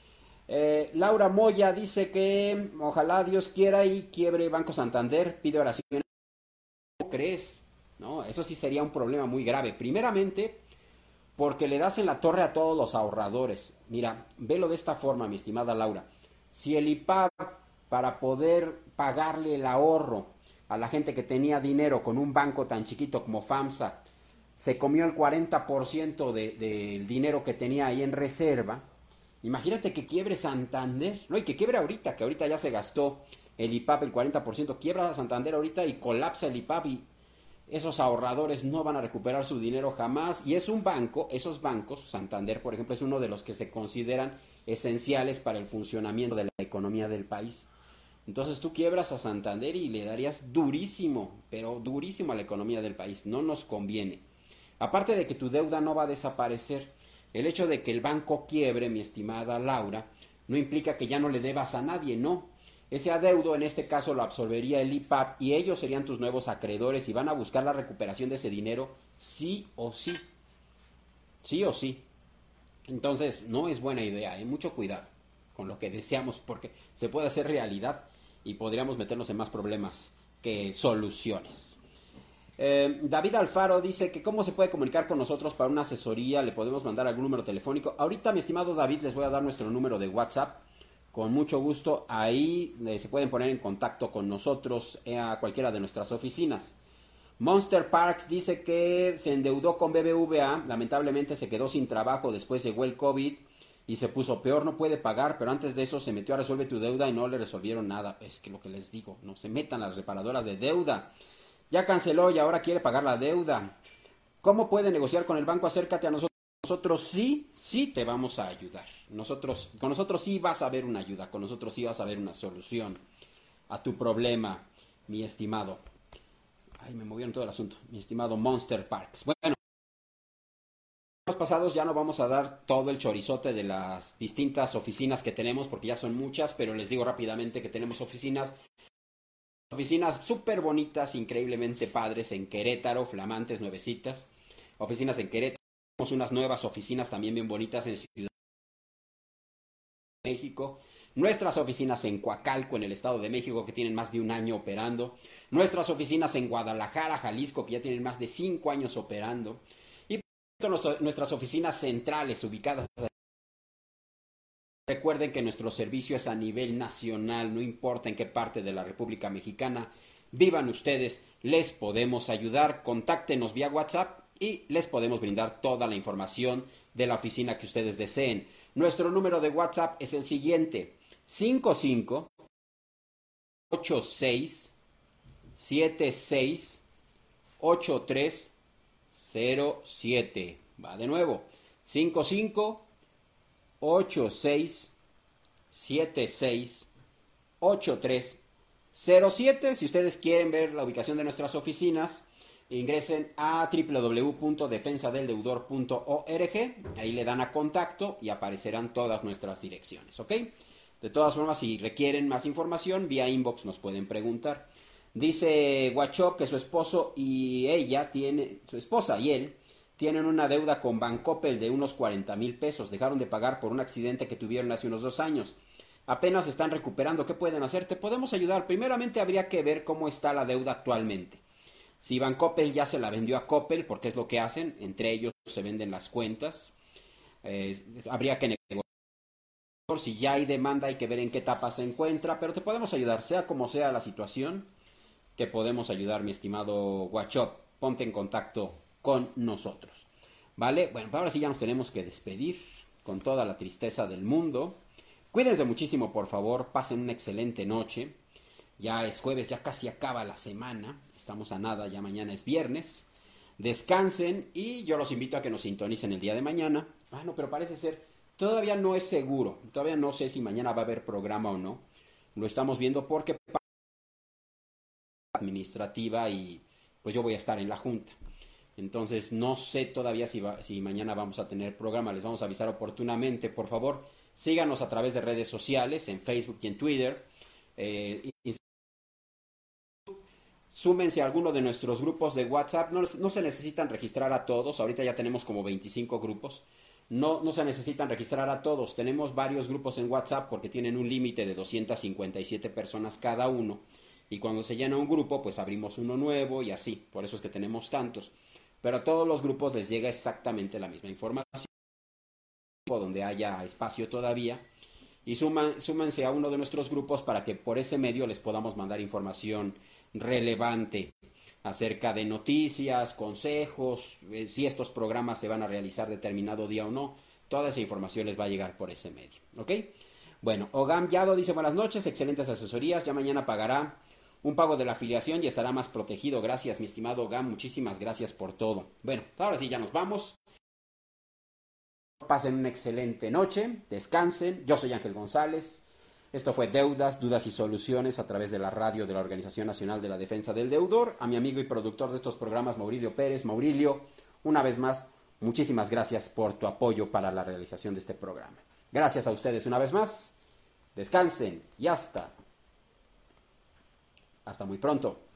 Laura Moya dice que ojalá Dios quiera y quiebre Banco Santander, pide oración. ¿Cómo crees? No, eso sí sería un problema muy grave. Primeramente, porque le das en la torre a todos los ahorradores. Mira, velo de esta forma, mi estimada Laura. Si el IPAB, para poder pagarle el ahorro a la gente que tenía dinero con un banco tan chiquito como FAMSA, se comió el 40% del dinero que tenía ahí en reserva, imagínate que quiebre Santander, no, y que quiebre ahorita, que ahorita ya se gastó el IPAB el 40%, quiebra Santander ahorita y colapsa el IPAB y esos ahorradores no van a recuperar su dinero jamás. Y es un banco, esos bancos, Santander por ejemplo, es uno de los que se consideran esenciales para el funcionamiento de la economía del país. Entonces tú quiebras a Santander y le darías durísimo, pero durísimo a la economía del país. No nos conviene. Aparte de que tu deuda no va a desaparecer, el hecho de que el banco quiebre, mi estimada Laura, no implica que ya no le debas a nadie, no. Ese adeudo en este caso lo absorbería el IPAB y ellos serían tus nuevos acreedores y van a buscar la recuperación de ese dinero sí o sí. Sí o sí. Entonces no es buena idea, mucho cuidado con lo que deseamos porque se puede hacer realidad y podríamos meternos en más problemas que soluciones. David Alfaro dice que cómo se puede comunicar con nosotros para una asesoría, le podemos mandar algún número telefónico. Ahorita, mi estimado David, les voy a dar nuestro número de WhatsApp. Con mucho gusto, ahí se pueden poner en contacto con nosotros a cualquiera de nuestras oficinas. Monster Parks dice que se endeudó con BBVA, lamentablemente se quedó sin trabajo, después llegó el COVID y se puso peor, no puede pagar, pero antes de eso se metió a resolver tu deuda y no le resolvieron nada. Es que lo que les digo, no se metan las reparadoras de deuda. Ya canceló y ahora quiere pagar la deuda. ¿Cómo puede negociar con el banco? Acércate a nosotros. Nosotros sí te vamos a ayudar. Con nosotros sí vas a ver una ayuda, con nosotros sí vas a ver una solución a tu problema, mi estimado. Ay, me movieron todo el asunto, mi estimado Monster Parks. Bueno, los pasados ya no vamos a dar todo el chorizote de las distintas oficinas que tenemos, porque ya son muchas, pero les digo rápidamente que tenemos oficinas súper bonitas, increíblemente padres en Querétaro, flamantes, nuevecitas. Oficinas en Querétaro. Tenemos unas nuevas oficinas también bien bonitas en Ciudad de México. Nuestras oficinas en Coacalco, en el Estado de México, que tienen más de un año operando. Nuestras oficinas en Guadalajara, Jalisco, que ya tienen más de 5 años operando. Y nuestras oficinas centrales ubicadas. Recuerden que nuestro servicio es a nivel nacional, no importa en qué parte de la República Mexicana vivan ustedes, les podemos ayudar. Contáctenos vía WhatsApp y les podemos brindar toda la información de la oficina que ustedes deseen. Nuestro número de WhatsApp es el siguiente: 55 86 76 83 07. Va de nuevo: 55 86 76 83 07. Si ustedes quieren ver la ubicación de nuestras oficinas, ingresen a www.defensadeldeudor.org. Ahí le dan a contacto y aparecerán todas nuestras direcciones, ¿ok? De todas formas, si requieren más información, vía inbox nos pueden preguntar. Dice Guachop que su esposa y él tienen una deuda con Bancoppel de unos 40,000 pesos. Dejaron de pagar por un accidente que tuvieron hace unos 2 años. Apenas están recuperando. ¿Qué pueden hacer? Te podemos ayudar. Primeramente habría que ver cómo está la deuda actualmente. Si Bancoppel ya se la vendió a Coppel, porque es lo que hacen, entre ellos se venden las cuentas. Habría que negociar. Si ya hay demanda, hay que ver en qué etapa se encuentra, pero te podemos ayudar, sea como sea la situación, te podemos ayudar, mi estimado Guachop. Ponte en contacto con nosotros. ¿Vale? Bueno, pues ahora sí ya nos tenemos que despedir con toda la tristeza del mundo. Cuídense muchísimo, por favor. Pasen una excelente noche. Ya es jueves, ya casi acaba la semana. Estamos a nada, ya mañana es viernes. Descansen y yo los invito a que nos sintonicen el día de mañana. Ah, no, pero parece ser, todavía no es seguro. Todavía no sé si mañana va a haber programa o no. Lo estamos viendo porque administrativa y pues yo voy a estar en la junta. Entonces no sé todavía si mañana vamos a tener programa. Les vamos a avisar oportunamente. Por favor, síganos a través de redes sociales, en Facebook y en Twitter. Súmense a alguno de nuestros grupos de WhatsApp. No se necesitan registrar a todos. Ahorita ya tenemos como 25 grupos. No se necesitan registrar a todos. Tenemos varios grupos en WhatsApp porque tienen un límite de 257 personas cada uno. Y cuando se llena un grupo, pues abrimos uno nuevo y así. Por eso es que tenemos tantos. Pero a todos los grupos les llega exactamente la misma información. Donde haya espacio todavía. Y súmense a uno de nuestros grupos para que por ese medio les podamos mandar información relevante acerca de noticias, consejos, si estos programas se van a realizar determinado día o no. Toda esa información les va a llegar por ese medio. ¿Ok? Bueno, Ogam Yado dice buenas noches, excelentes asesorías. Ya mañana pagará un pago de la afiliación y estará más protegido. Gracias, mi estimado Ogam. Muchísimas gracias por todo. Bueno, ahora sí ya nos vamos. Pasen una excelente noche, descansen. Yo soy Ángel González. Esto fue Deudas, Dudas y Soluciones a través de la radio de la Organización Nacional de la Defensa del Deudor. A mi amigo y productor de estos programas, Maurilio Pérez. Maurilio, una vez más, muchísimas gracias por tu apoyo para la realización de este programa. Gracias a ustedes una vez más. Descansen y hasta muy pronto.